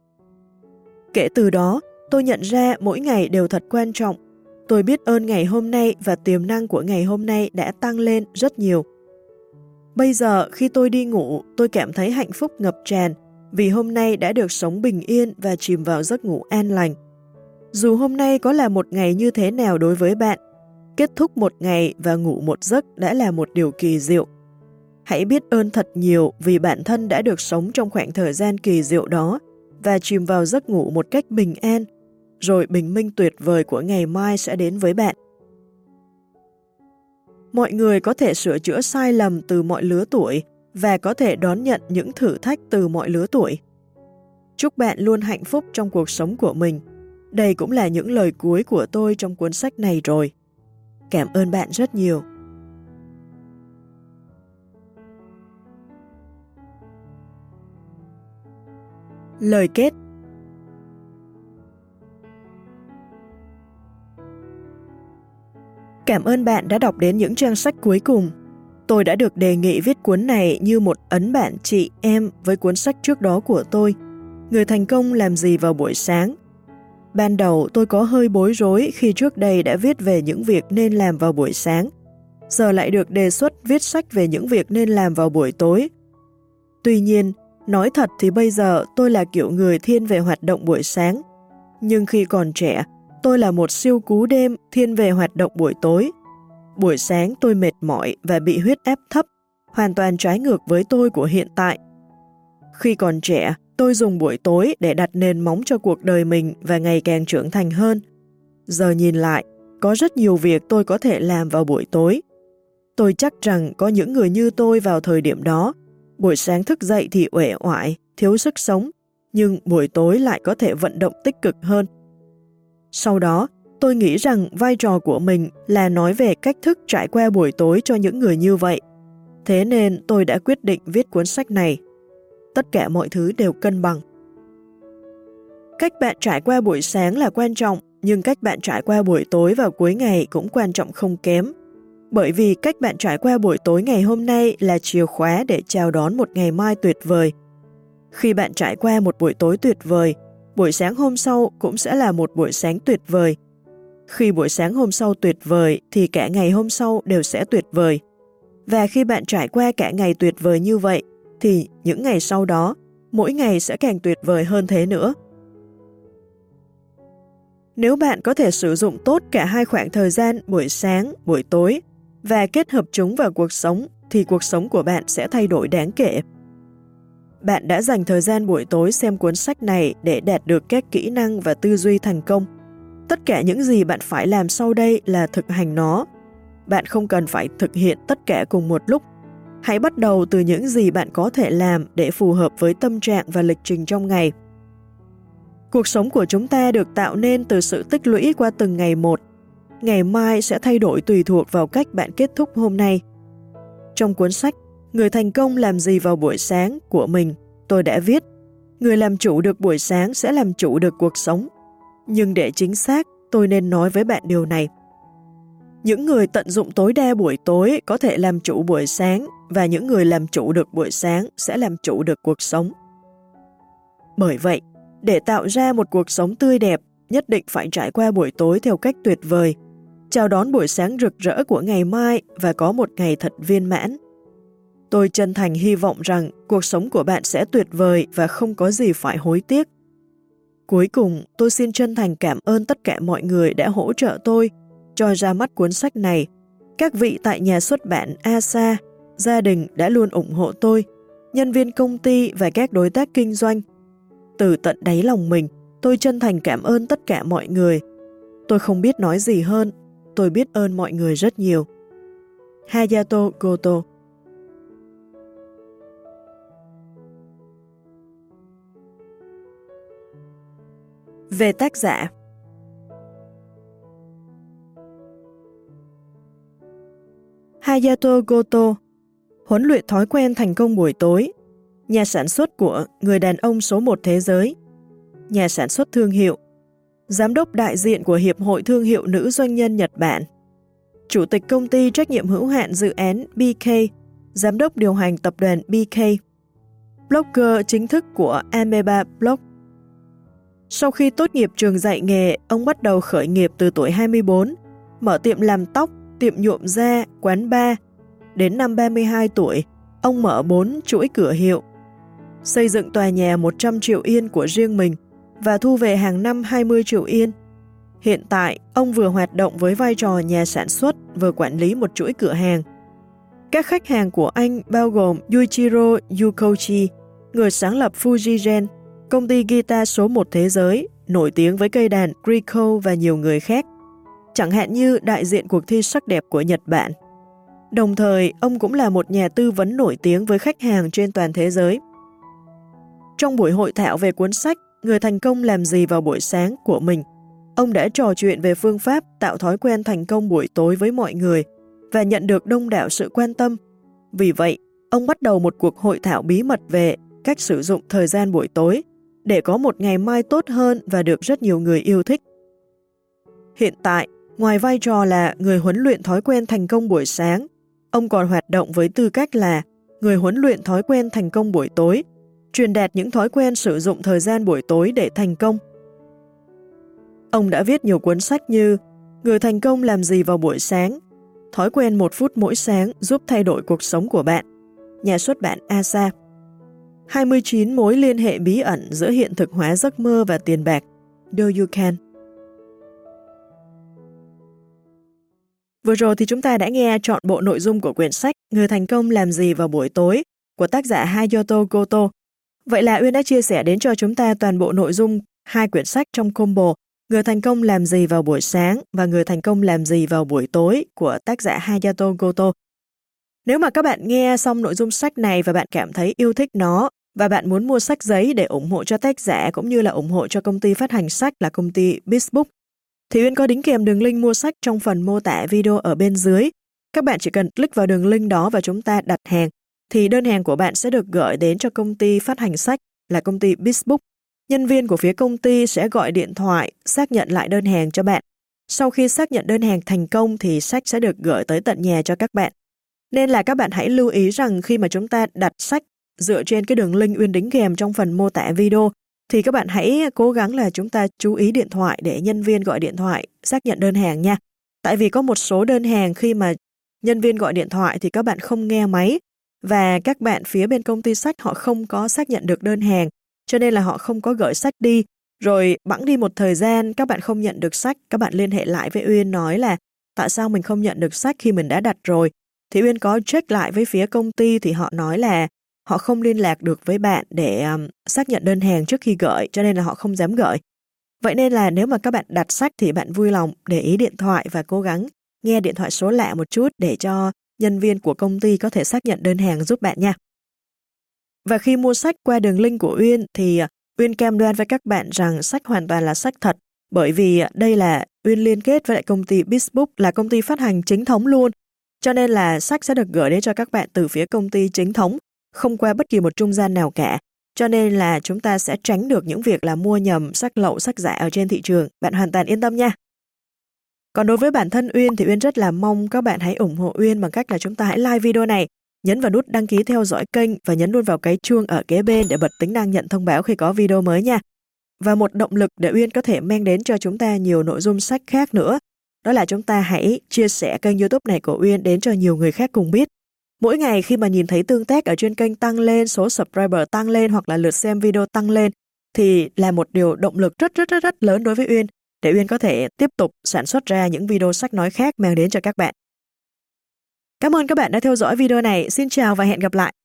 Kể từ đó, tôi nhận ra mỗi ngày đều thật quan trọng. Tôi biết ơn ngày hôm nay và tiềm năng của ngày hôm nay đã tăng lên rất nhiều. Bây giờ khi tôi đi ngủ, tôi cảm thấy hạnh phúc ngập tràn vì hôm nay đã được sống bình yên và chìm vào giấc ngủ an lành. Dù hôm nay có là một ngày như thế nào đối với bạn, kết thúc một ngày và ngủ một giấc đã là một điều kỳ diệu. Hãy biết ơn thật nhiều vì bản thân đã được sống trong khoảng thời gian kỳ diệu đó và chìm vào giấc ngủ một cách bình an, rồi bình minh tuyệt vời của ngày mai sẽ đến với bạn. Mọi người có thể sửa chữa sai lầm từ mọi lứa tuổi và có thể đón nhận những thử thách từ mọi lứa tuổi. Chúc bạn luôn hạnh phúc trong cuộc sống của mình. Đây cũng là những lời cuối của tôi trong cuốn sách này rồi. Cảm ơn bạn rất nhiều. Lời kết. Cảm ơn bạn đã đọc đến những trang sách cuối cùng. Tôi đã được đề nghị viết cuốn này như một ấn bạn chị em với cuốn sách trước đó của tôi, Người thành công làm gì vào buổi sáng. Ban đầu tôi có hơi bối rối khi trước đây đã viết về những việc nên làm vào buổi sáng, giờ lại được đề xuất viết sách về những việc nên làm vào buổi tối. Tuy nhiên, nói thật thì bây giờ tôi là kiểu người thiên về hoạt động buổi sáng, nhưng khi còn trẻ, tôi là một siêu cú đêm thiên về hoạt động buổi tối. Buổi sáng tôi mệt mỏi và bị huyết áp thấp, hoàn toàn trái ngược với tôi của hiện tại. Khi còn trẻ, tôi dùng buổi tối để đặt nền móng cho cuộc đời mình và ngày càng trưởng thành hơn. Giờ nhìn lại, có rất nhiều việc tôi có thể làm vào buổi tối. Tôi chắc rằng có những người như tôi vào thời điểm đó, buổi sáng thức dậy thì uể oải, thiếu sức sống, nhưng buổi tối lại có thể vận động tích cực hơn. Sau đó, tôi nghĩ rằng vai trò của mình là nói về cách thức trải qua buổi tối cho những người như vậy. Thế nên tôi đã quyết định viết cuốn sách này. Tất cả mọi thứ đều cân bằng. Cách bạn trải qua buổi sáng là quan trọng, nhưng cách bạn trải qua buổi tối vào cuối ngày cũng quan trọng không kém. Bởi vì cách bạn trải qua buổi tối ngày hôm nay là chìa khóa để chào đón một ngày mai tuyệt vời. Khi bạn trải qua một buổi tối tuyệt vời, buổi sáng hôm sau cũng sẽ là một buổi sáng tuyệt vời. Khi buổi sáng hôm sau tuyệt vời thì cả ngày hôm sau đều sẽ tuyệt vời. Và khi bạn trải qua cả ngày tuyệt vời như vậy, thì những ngày sau đó, mỗi ngày sẽ càng tuyệt vời hơn thế nữa. Nếu bạn có thể sử dụng tốt cả hai khoảng thời gian buổi sáng, buổi tối và kết hợp chúng vào cuộc sống, thì cuộc sống của bạn sẽ thay đổi đáng kể. Bạn đã dành thời gian buổi tối xem cuốn sách này để đạt được các kỹ năng và tư duy thành công. Tất cả những gì bạn phải làm sau đây là thực hành nó. Bạn không cần phải thực hiện tất cả cùng một lúc. Hãy bắt đầu từ những gì bạn có thể làm để phù hợp với tâm trạng và lịch trình trong ngày. Cuộc sống của chúng ta được tạo nên từ sự tích lũy qua từng ngày một. Ngày mai sẽ thay đổi tùy thuộc vào cách bạn kết thúc hôm nay. Trong cuốn sách Người thành công làm gì vào buổi sáng của mình, tôi đã viết, người làm chủ được buổi sáng sẽ làm chủ được cuộc sống. Nhưng để chính xác, tôi nên nói với bạn điều này. Những người tận dụng tối đa buổi tối có thể làm chủ buổi sáng, và những người làm chủ được buổi sáng sẽ làm chủ được cuộc sống. Bởi vậy, để tạo ra một cuộc sống tươi đẹp, nhất định phải trải qua buổi tối theo cách tuyệt vời, chào đón buổi sáng rực rỡ của ngày mai và có một ngày thật viên mãn. Tôi chân thành hy vọng rằng cuộc sống của bạn sẽ tuyệt vời và không có gì phải hối tiếc. Cuối cùng, tôi xin chân thành cảm ơn tất cả mọi người đã hỗ trợ tôi cho ra mắt cuốn sách này. Các vị tại nhà xuất bản a ét a, gia đình đã luôn ủng hộ tôi, nhân viên công ty và các đối tác kinh doanh. Từ tận đáy lòng mình, tôi chân thành cảm ơn tất cả mọi người. Tôi không biết nói gì hơn, tôi biết ơn mọi người rất nhiều. Hayato Goto. Về tác giả. Hayato Goto, huấn luyện thói quen thành công buổi tối, nhà sản xuất của Người đàn ông số một thế giới, nhà sản xuất thương hiệu, giám đốc đại diện của Hiệp hội Thương hiệu Nữ Doanh nhân Nhật Bản, chủ tịch công ty trách nhiệm hữu hạn dự án bê ca, giám đốc điều hành tập đoàn bê ca, blogger chính thức của Ameba Blog. Sau khi tốt nghiệp trường dạy nghề, ông bắt đầu khởi nghiệp từ tuổi hai mươi bốn, mở tiệm làm tóc, tiệm nhuộm da, quán bar. Đến năm ba mươi hai tuổi, ông mở bốn chuỗi cửa hiệu, xây dựng tòa nhà một trăm triệu yên của riêng mình và thu về hàng năm hai mươi triệu yên. Hiện tại, ông vừa hoạt động với vai trò nhà sản xuất, vừa quản lý một chuỗi cửa hàng. Các khách hàng của anh bao gồm Yuichiro Yukouchi, người sáng lập Fujigen, công ty guitar số một thế giới, nổi tiếng với cây đàn Griko và nhiều người khác, chẳng hạn như đại diện cuộc thi sắc đẹp của Nhật Bản. Đồng thời, ông cũng là một nhà tư vấn nổi tiếng với khách hàng trên toàn thế giới. Trong buổi hội thảo về cuốn sách Người thành công làm gì vào buổi sáng của mình, ông đã trò chuyện về phương pháp tạo thói quen thành công buổi tối với mọi người và nhận được đông đảo sự quan tâm. Vì vậy, ông bắt đầu một cuộc hội thảo bí mật về cách sử dụng thời gian buổi tối để có một ngày mai tốt hơn và được rất nhiều người yêu thích. Hiện tại, ngoài vai trò là người huấn luyện thói quen thành công buổi sáng, ông còn hoạt động với tư cách là người huấn luyện thói quen thành công buổi tối, truyền đạt những thói quen sử dụng thời gian buổi tối để thành công. Ông đã viết nhiều cuốn sách như Người thành công làm gì vào buổi sáng, Thói quen một phút mỗi sáng giúp thay đổi cuộc sống của bạn, nhà xuất bản a ét a, hai mươi chín mối liên hệ bí ẩn giữa hiện thực hóa giấc mơ và tiền bạc, Do You Can. Vừa rồi thì chúng ta đã nghe trọn bộ nội dung của quyển sách Người thành công làm gì vào buổi tối của tác giả Hayato Koto. Vậy là Uyên đã chia sẻ đến cho chúng ta toàn bộ nội dung hai quyển sách trong combo Người thành công làm gì vào buổi sáng và Người thành công làm gì vào buổi tối của tác giả Hayato Koto. Nếu mà các bạn nghe xong nội dung sách này và bạn cảm thấy yêu thích nó và bạn muốn mua sách giấy để ủng hộ cho tác giả cũng như là ủng hộ cho công ty phát hành sách là công ty Bizbook, thì Uyên có đính kèm đường link mua sách trong phần mô tả video ở bên dưới. Các bạn chỉ cần click vào đường link đó và chúng ta đặt hàng, thì đơn hàng của bạn sẽ được gửi đến cho công ty phát hành sách là công ty Bizbook. Nhân viên của phía công ty sẽ gọi điện thoại xác nhận lại đơn hàng cho bạn. Sau khi xác nhận đơn hàng thành công thì sách sẽ được gửi tới tận nhà cho các bạn. Nên là các bạn hãy lưu ý rằng khi mà chúng ta đặt sách dựa trên cái đường link Uyên đính kèm trong phần mô tả video, thì các bạn hãy cố gắng là chúng ta chú ý điện thoại để nhân viên gọi điện thoại xác nhận đơn hàng nha. Tại vì có một số đơn hàng khi mà nhân viên gọi điện thoại thì các bạn không nghe máy và các bạn phía bên công ty sách họ không có xác nhận được đơn hàng, cho nên là họ không có gửi sách đi. Rồi bẵng đi một thời gian các bạn không nhận được sách, các bạn liên hệ lại với Uyên nói là tại sao mình không nhận được sách khi mình đã đặt rồi. Thì Uyên có check lại với phía công ty thì họ nói là họ không liên lạc được với bạn để um, xác nhận đơn hàng trước khi gửi, cho nên là họ không dám gửi. Vậy nên là nếu mà các bạn đặt sách thì bạn vui lòng để ý điện thoại và cố gắng nghe điện thoại số lạ một chút để cho nhân viên của công ty có thể xác nhận đơn hàng giúp bạn nha. Và khi mua sách qua đường link của Uyên thì Uyên cam đoan với các bạn rằng sách hoàn toàn là sách thật, bởi vì đây là Uyên liên kết với lại công ty Bizbook là công ty phát hành chính thống luôn, cho nên là sách sẽ được gửi đến cho các bạn từ phía công ty chính thống, không qua bất kỳ một trung gian nào cả. Cho nên là chúng ta sẽ tránh được những việc là mua nhầm sách lậu, sách giả ở trên thị trường. Bạn hoàn toàn yên tâm nha. Còn đối với bản thân Uyên thì Uyên rất là mong các bạn hãy ủng hộ Uyên bằng cách là chúng ta hãy like video này, nhấn vào nút đăng ký theo dõi kênh và nhấn luôn vào cái chuông ở kế bên để bật tính năng nhận thông báo khi có video mới nha. Và một động lực để Uyên có thể mang đến cho chúng ta nhiều nội dung sách khác nữa, đó là chúng ta hãy chia sẻ kênh YouTube này của Uyên đến cho nhiều người khác cùng biết. Mỗi ngày khi mà nhìn thấy tương tác ở trên kênh tăng lên, số subscriber tăng lên hoặc là lượt xem video tăng lên thì là một điều động lực rất rất rất rất lớn đối với Uyên để Uyên có thể tiếp tục sản xuất ra những video sách nói khác mang đến cho các bạn. Cảm ơn các bạn đã theo dõi video này. Xin chào và hẹn gặp lại.